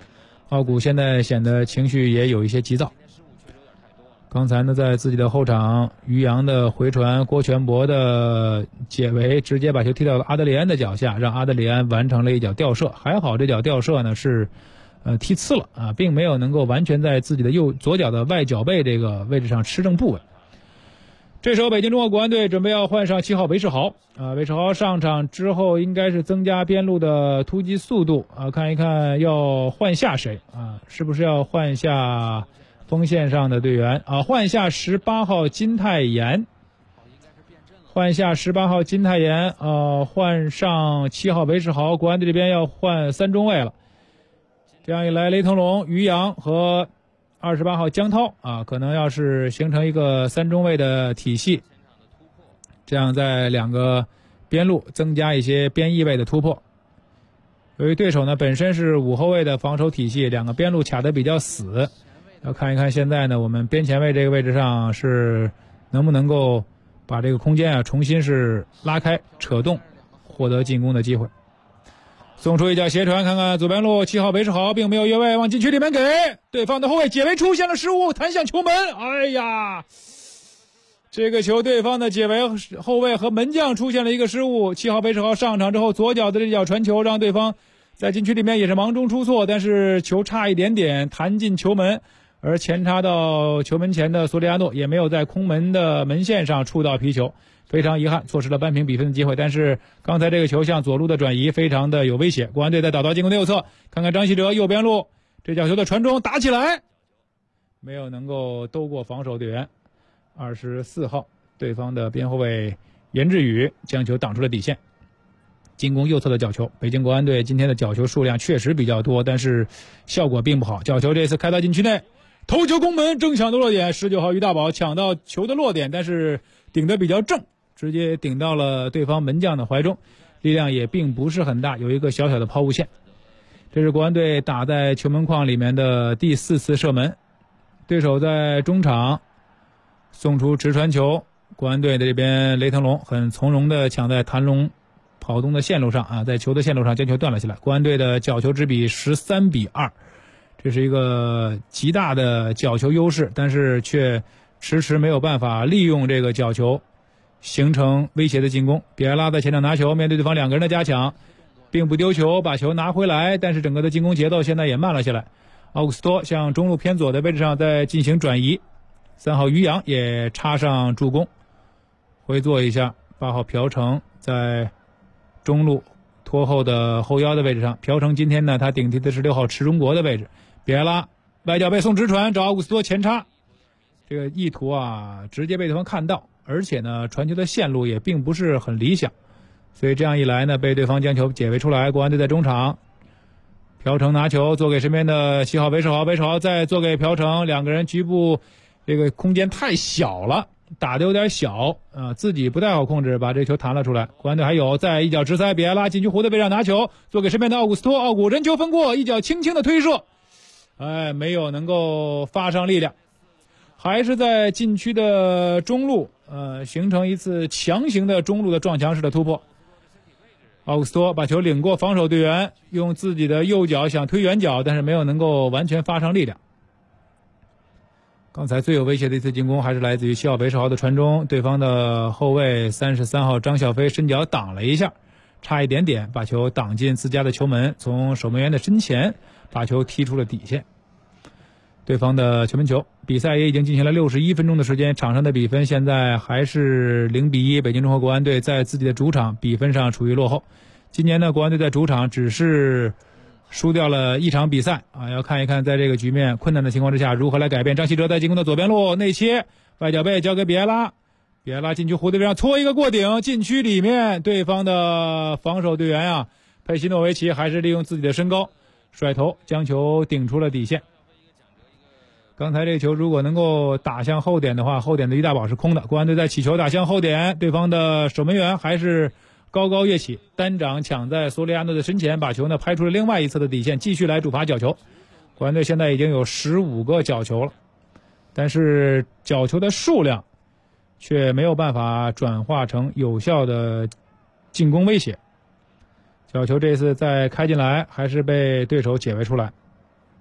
奥古现在显得情绪也有一些急躁。刚才呢，在自己的后场，于洋的回传，郭全博的解围，直接把球踢到了阿德里安的脚下，让阿德里安完成了一脚吊射。还好这脚吊射呢是踢次了啊，并没有能够完全在自己的左脚的外脚背这个位置上吃正部位。这时候北京中国国安队准备要换上7号韦世豪韦世豪上场之后应该是增加边路的突击速度看一看要换下谁是不是要换下锋线上的队员换下18号金泰妍，换下18号金泰妍换上7号韦世豪，国安队这边要换3中卫了。这样一来，雷腾龙、于洋和28号江涛可能要是形成一个3中卫的体系，这样在2个边路增加一些边翼位的突破。由于对手呢本身是5后卫的防守体系，2个边路卡得比较死，要看一看现在呢我们边前卫这个位置上是能不能够把这个空间重新是拉开扯动，获得进攻的机会。送出一脚斜传，看看左边路7号韦世豪并没有越位，往禁区里面给对方的后卫解围出现了失误，弹向球门。哎呀，这个球对方的解围后卫和门将出现了一个失误。7号韦世豪上场之后，左脚的这脚传球让对方在禁区里面也是忙中出错，但是球差一点点弹进球门，而前插到球门前的索里亚诺也没有在空门的门线上触到皮球，非常遗憾，错失了扳平比分的机会。但是刚才这个球向左路的转移非常的有威胁，国安队在导到进攻的右侧，看看张稀哲右边路这脚球的传中打起来，没有能够兜过防守队员。24号对方的边后卫严志宇将球挡出了底线。进攻右侧的角球，北京国安队今天的角球数量确实比较多，但是效果并不好。角球这次开到禁区内，头球攻门，正抢的落点，19号于大宝抢到球的落点，但是顶得比较正，直接顶到了对方门将的怀中，力量也并不是很大，有一个小小的抛物线。这是国安队打在球门框里面的第4次射门，对手在中场送出直传球，国安队的这边雷腾龙很从容的抢在谭龙跑动的线路上在球的线路上将球断了下来。国安队的角球之比13-2，这是一个极大的角球优势，但是却迟迟没有办法利用这个角球形成威胁的进攻。比埃拉在前场拿球，面对对方2个人的加强，并不丢球，把球拿回来，但是整个的进攻节奏现在也慢了下来。奥古斯托向中路偏左的位置上在进行转移，3号于洋也插上助攻，回做一下8号朴成在中路拖后的后腰的位置上。朴成今天呢他顶替的是6号池中国的位置。比埃拉外脚背送直传找奥古斯托前插，这个意图直接被对方看到，而且呢传球的线路也并不是很理想，所以这样一来呢被对方将球解围出来。国安队在中场，朴成拿球做给身边的7号韦世豪，韦世豪再做给朴成，2个人局部这个空间太小了，打得有点小自己不太好控制，把这球弹了出来。国安队还有再一脚直塞，比埃拉禁区弧的位置上拿球做给身边的奥古斯托，奥古人球分过，一脚轻轻的推射，没有能够发上力量，还是在禁区的中路形成一次强行的中路的撞墙式的突破。奥古斯托把球领过防守队员，用自己的右脚想推远角，但是没有能够完全发上力量。刚才最有威胁的一次进攻还是来自于7号韦世豪的传中，对方的后卫33号张小飞伸脚挡了一下，差一点点把球挡进自家的球门，从守门员的身前把球踢出了底线。对方的球门球，比赛也已经进行了61分钟的时间，场上的比分现在还是0-1，北京中国国安队在自己的主场比分上处于落后。今年呢国安队在主场只是输掉了1场比赛要看一看在这个局面困难的情况之下如何来改变。张稀哲在进攻的左边路内切，外脚背交给比埃拉，比埃拉禁区弧的位置上搓一个过顶，禁区里面对方的防守队员佩西诺维奇还是利用自己的身高甩头将球顶出了底线。刚才这个球如果能够打向后点的话，后点的于大宝是空的，国安队在起球打向后点，对方的守门员还是高高跃起，单掌抢在索里亚诺的身前，把球呢拍出了另外一侧的底线，继续来主罚角球。国安队现在已经有15个角球了，但是角球的数量却没有办法转化成有效的进攻威胁。角球这次再开进来还是被对手解围出来。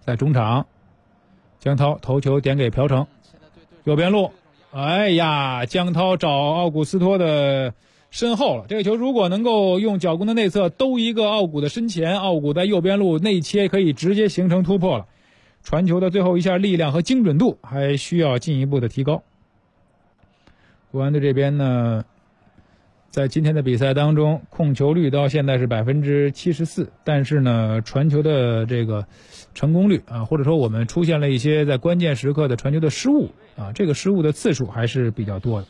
在中场，江涛头球点给朴成，右边路，哎呀，江涛找奥古斯托的身后了。这个球如果能够用脚弓的内侧兜一个奥古的身前，奥古在右边路内切可以直接形成突破了。传球的最后一下力量和精准度还需要进一步的提高。国安队这边呢，在今天的比赛当中，控球率到现在是74%，但是呢，传球的这个成功率啊，或者说我们出现了一些在关键时刻的传球的失误啊，这个失误的次数还是比较多的。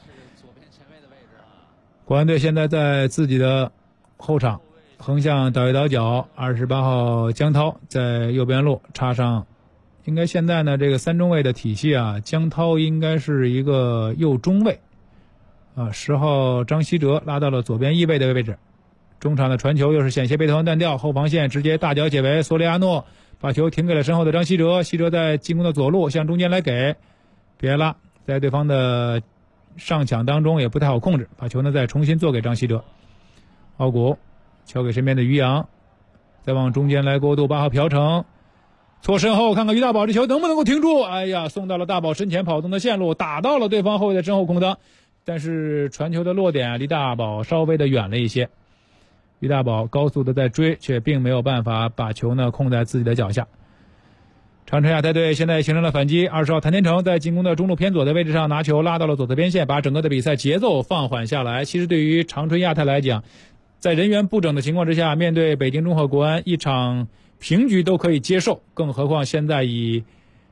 国安队现在在自己的后场横向倒一倒脚，28号江涛在右边路插上，应该现在呢这个3中卫的体系啊，江涛应该是一个右中卫，10号张稀哲拉到了左边翼位的位置，中场的传球又是险些被对方断掉，后防线直接大脚解围，索里亚诺把球停给了身后的张稀哲，稀哲在进攻的左路向中间来给别拉，在对方的上抢当中也不太好控制，把球呢再重新做给张稀哲，奥古交给身边的于洋，再往中间来过渡，8号朴成错身后，看看于大宝这球能不能够停住，哎呀，送到了大宝身前跑动的线路，打到了对方后卫的身后空当，但是传球的落点离大宝稍微的远了一些，于大宝高速的在追，却并没有办法把球呢控在自己的脚下。长春亚泰队现在形成了反击，20号谭天成在进攻的中路偏左的位置上拿球拉到了左侧边线，把整个的比赛节奏放缓下来。其实对于长春亚泰来讲，在人员不整的情况之下，面对北京中赫国安一场平局都可以接受，更何况现在以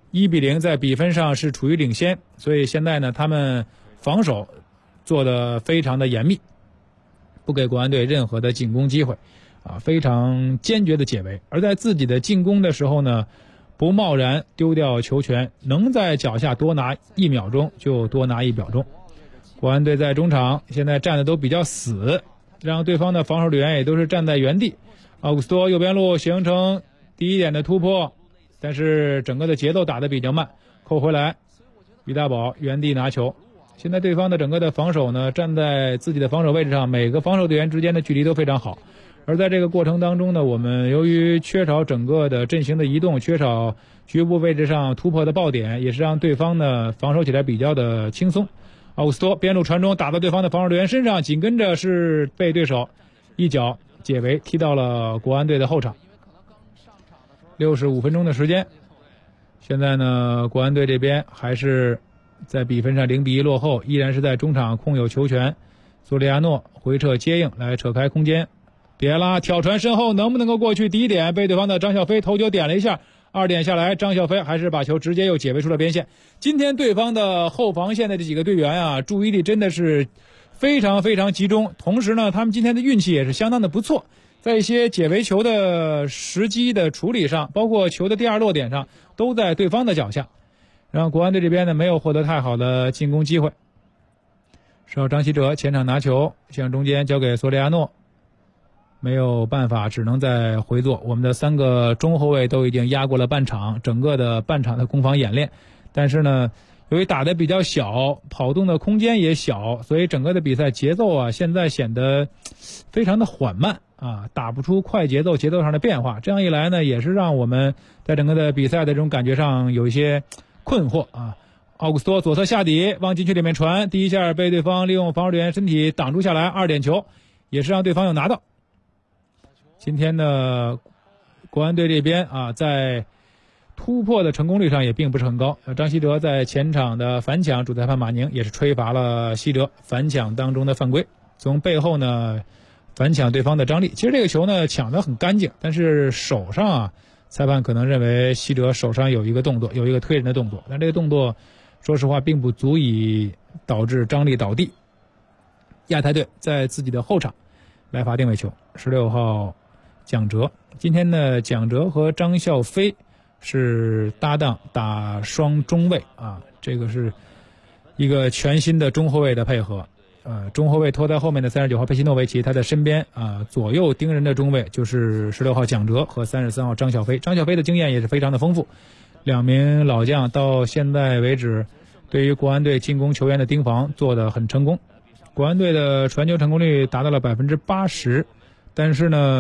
1-0在比分上是处于领先，所以现在呢他们防守做得非常的严密，不给国安队任何的进攻机会非常坚决的解围。而在自己的进攻的时候呢，不贸然丢掉球权，能在脚下多拿1秒钟就多拿1秒钟。国安队在中场现在站的都比较死，让对方的防守队员也都是站在原地。奥古斯托右边路形成第一点的突破，但是整个的节奏打得比较慢，扣回来，于大宝原地拿球。现在对方的整个的防守呢，站在自己的防守位置上，每个防守队员之间的距离都非常好。而在这个过程当中呢，我们由于缺少整个的阵型的移动，缺少局部位置上突破的爆点，也是让对方呢防守起来比较的轻松。奥古斯托边路传中打到对方的防守队员身上，紧跟着是被对手一脚解围踢到了国安队的后场。65分钟的时间，现在呢国安队这边还是在比分上0-1落后，依然是在中场控有球权。索里亚诺回撤接应来扯开空间，别拉挑传身后能不能够过去，第一点被对方的张小飞头球点了一下，2点下来张小飞还是把球直接又解围出了边线。今天对方的后防线的这几个队员啊，注意力真的是非常非常集中，同时呢他们今天的运气也是相当的不错，在一些解围球的时机的处理上，包括球的第二落点上，都在对方的脚下，让国安队这边呢没有获得太好的进攻机会。10号张稀哲前场拿球向中间交给索里亚诺，没有办法，只能再回做。我们的3个中后卫都已经压过了半场，整个的半场的攻防演练，但是呢由于打得比较小，跑动的空间也小，所以整个的比赛节奏啊现在显得非常的缓慢打不出快节奏上的变化。这样一来呢，也是让我们在整个的比赛的这种感觉上有一些困惑奥古斯托左侧下底往禁区里面传，第一下被对方利用防守队员身体挡住下来，2点球也是让对方有拿到。今天的国安队这边在突破的成功率上也并不是很高。张稀哲在前场的反抢，主裁判马宁也是吹罚了稀哲反抢当中的犯规，从背后呢反抢对方的张力。其实这个球呢抢得很干净，但是手上裁判可能认为稀哲手上有一个动作，有一个推人的动作，但这个动作说实话并不足以导致张力倒地。亚太队在自己的后场来罚定位球，16号蒋哲。今天呢蒋哲和张孝飞是搭档打双中卫这个是一个全新的中后卫的配合。中后卫拖在后面的39号佩西诺维奇，他的身边左右盯人的中卫就是16号蒋哲和33号张小飞。张小飞的经验也是非常的丰富，2名老将到现在为止对于国安队进攻球员的盯防做得很成功。国安队的传球成功率达到了80%，但是呢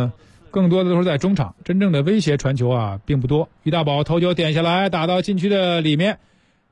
更多的都是在中场，真正的威胁传球啊并不多。于大宝头球点下来，打到禁区的里面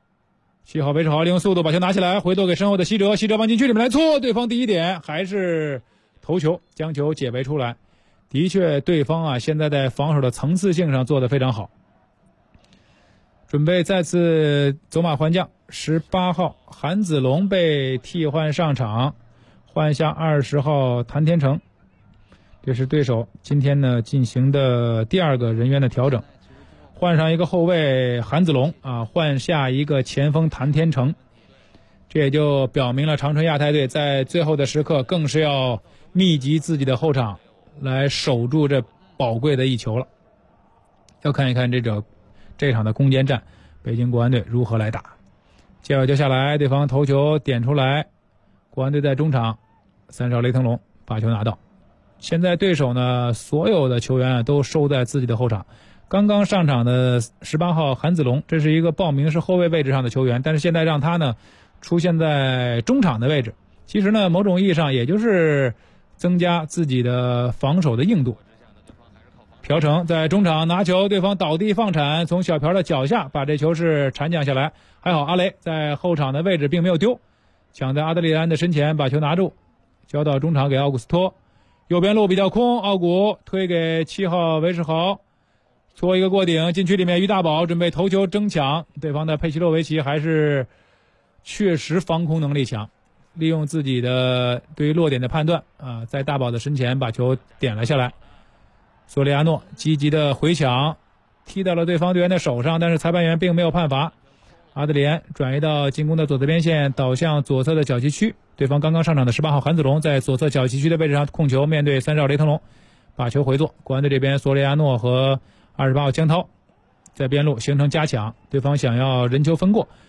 ，7号韦世豪利用速度把球拿起来，回夺给身后的西哲，西哲往禁区里面来搓，对方第一点还是头球，将球解围出来。的确，对方啊现在在防守的层次性上做得非常好。准备再次走马换将，18号韩子龙被替换上场，换下20号谭天成。这是对手今天呢进行的第2个人员的调整，换上一个后卫韩子龙啊，换下一个前锋谭天成。这也就表明了长春亚泰队在最后的时刻更是要密集自己的后场来守住这宝贵的一球了。要看一看这场的攻坚战，北京国安队如何来打。接球下来，对方头球点出来，国安队在中场，3少雷腾龙把球拿到。现在对手呢所有的球员都收在自己的后场。刚刚上场的18号韩子龙，这是一个报名是后卫位置上的球员，但是现在让他呢出现在中场的位置，其实呢某种意义上也就是增加自己的防守的硬度。朴成在中场拿球，对方倒地放铲，从小朴的脚下把这球是铲将下来，还好阿雷在后场的位置并没有丢，抢在阿德里安的身前把球拿住，交到中场给奥古斯托，右边路比较空，奥古推给7号韦世豪，搓一个过顶，禁区里面于大宝准备头球争抢，对方的佩奇洛维奇还是确实防空能力强，利用自己的对于落点的判断啊，在大宝的身前把球点了下来。索利亚诺积极的回抢，踢到了对方队员的手上，但是裁判员并没有判罚。阿德里安转移到进攻的左侧边线，倒向左侧的角旗区，对方刚刚上场的18号韩子龙在左侧角旗区的位置上控球，面对3少雷腾龙把球回做。国安队这边索利亚诺和28号江涛在边路形成加强，对方想要人球分过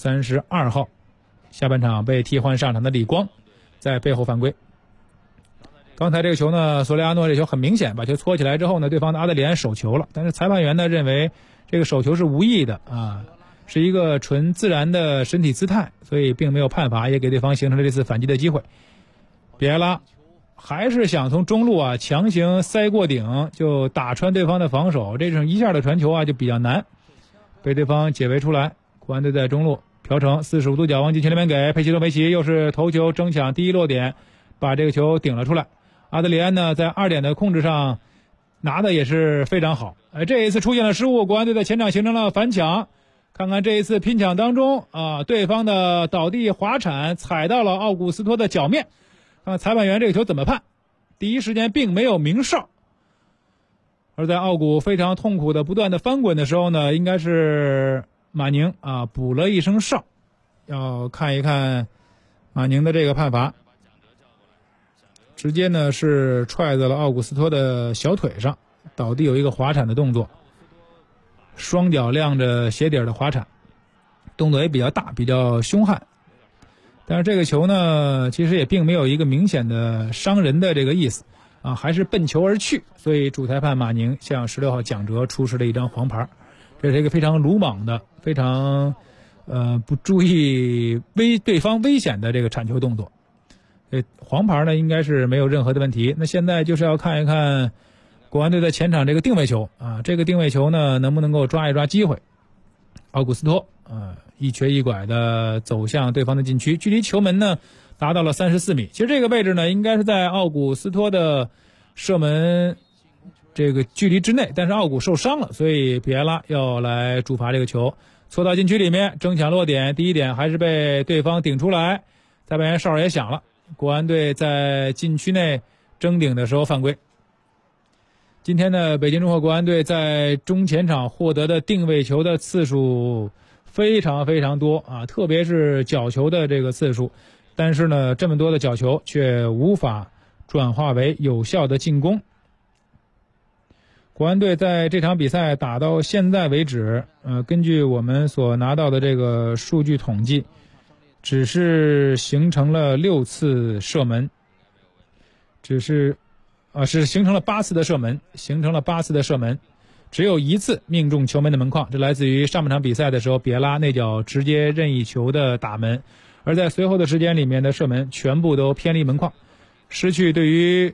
，32号下半场被替换上场的李光在背后犯规。刚才这个球呢，索利亚诺这球很明显把球搓起来之后呢，对方的阿德里安手球了，但是裁判员呢认为这个手球是无意的啊，是一个纯自然的身体姿态，所以并没有判罚，也给对方形成了这次反击的机会。比埃拉还是想从中路啊强行塞过顶，就打穿对方的防守，这种一下的传球啊就比较难，被对方解围出来。国安队在中路，朴成45度角往禁区里面给佩奇洛维奇，又是头球争抢第一落点，把这个球顶了出来。阿德里安呢在2点的控制上拿的也是非常好，这一次出现了失误，国安队在前场形成了反抢。看看这一次拼抢当中啊，对方的倒地滑铲踩到了奥古斯托的脚面，看裁判员这个球怎么判，第一时间并没有鸣哨。而在奥古非常痛苦的不断的翻滚的时候呢，应该是马宁啊补了一声哨，要看一看马宁的这个判罚。直接呢是踹在了奥古斯托的小腿上，倒地有一个滑铲的动作，双脚亮着鞋底的滑铲，动作也比较大，比较凶悍。但是这个球呢其实也并没有一个明显的伤人的这个意思啊，还是奔球而去，所以主裁判马宁向16号蒋哲出示了一张黄牌。这是一个非常鲁莽的，非常不注意对方危险的这个铲球动作。黄牌呢应该是没有任何的问题。那现在就是要看一看国安队在前场这个定位球啊，这个定位球呢能不能够抓一抓机会。奥古斯托一瘸一拐的走向对方的禁区，距离球门呢达到了34米。其实这个位置呢应该是在奥古斯托的射门这个距离之内，但是奥古受伤了，所以比埃拉要来主罚这个球，搓到禁区里面争抢落点，第一点还是被对方顶出来，裁判员哨也响了，国安队在禁区内争顶的时候犯规。今天呢，北京中赫国安队在中前场获得的定位球的次数非常非常多啊，特别是角球的这个次数，但是呢，这么多的角球却无法转化为有效的进攻。国安队在这场比赛打到现在为止，根据我们所拿到的这个数据统计，只是形成了6次射门，是形成了8次的射门，只有1次命中球门的门框，这来自于上半场比赛的时候比埃拉那脚直接任意球的打门，而在随后的时间里面的射门全部都偏离门框，失去对于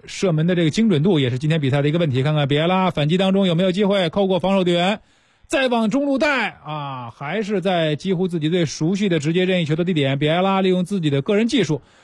射门的这个精准度也是今天比赛的一个问题。看看比埃拉反击当中有没有机会扣过防守队员，再往中路带啊，还是在几乎自己最熟悉的直接任意球的地点，比埃拉利用自己的个人技术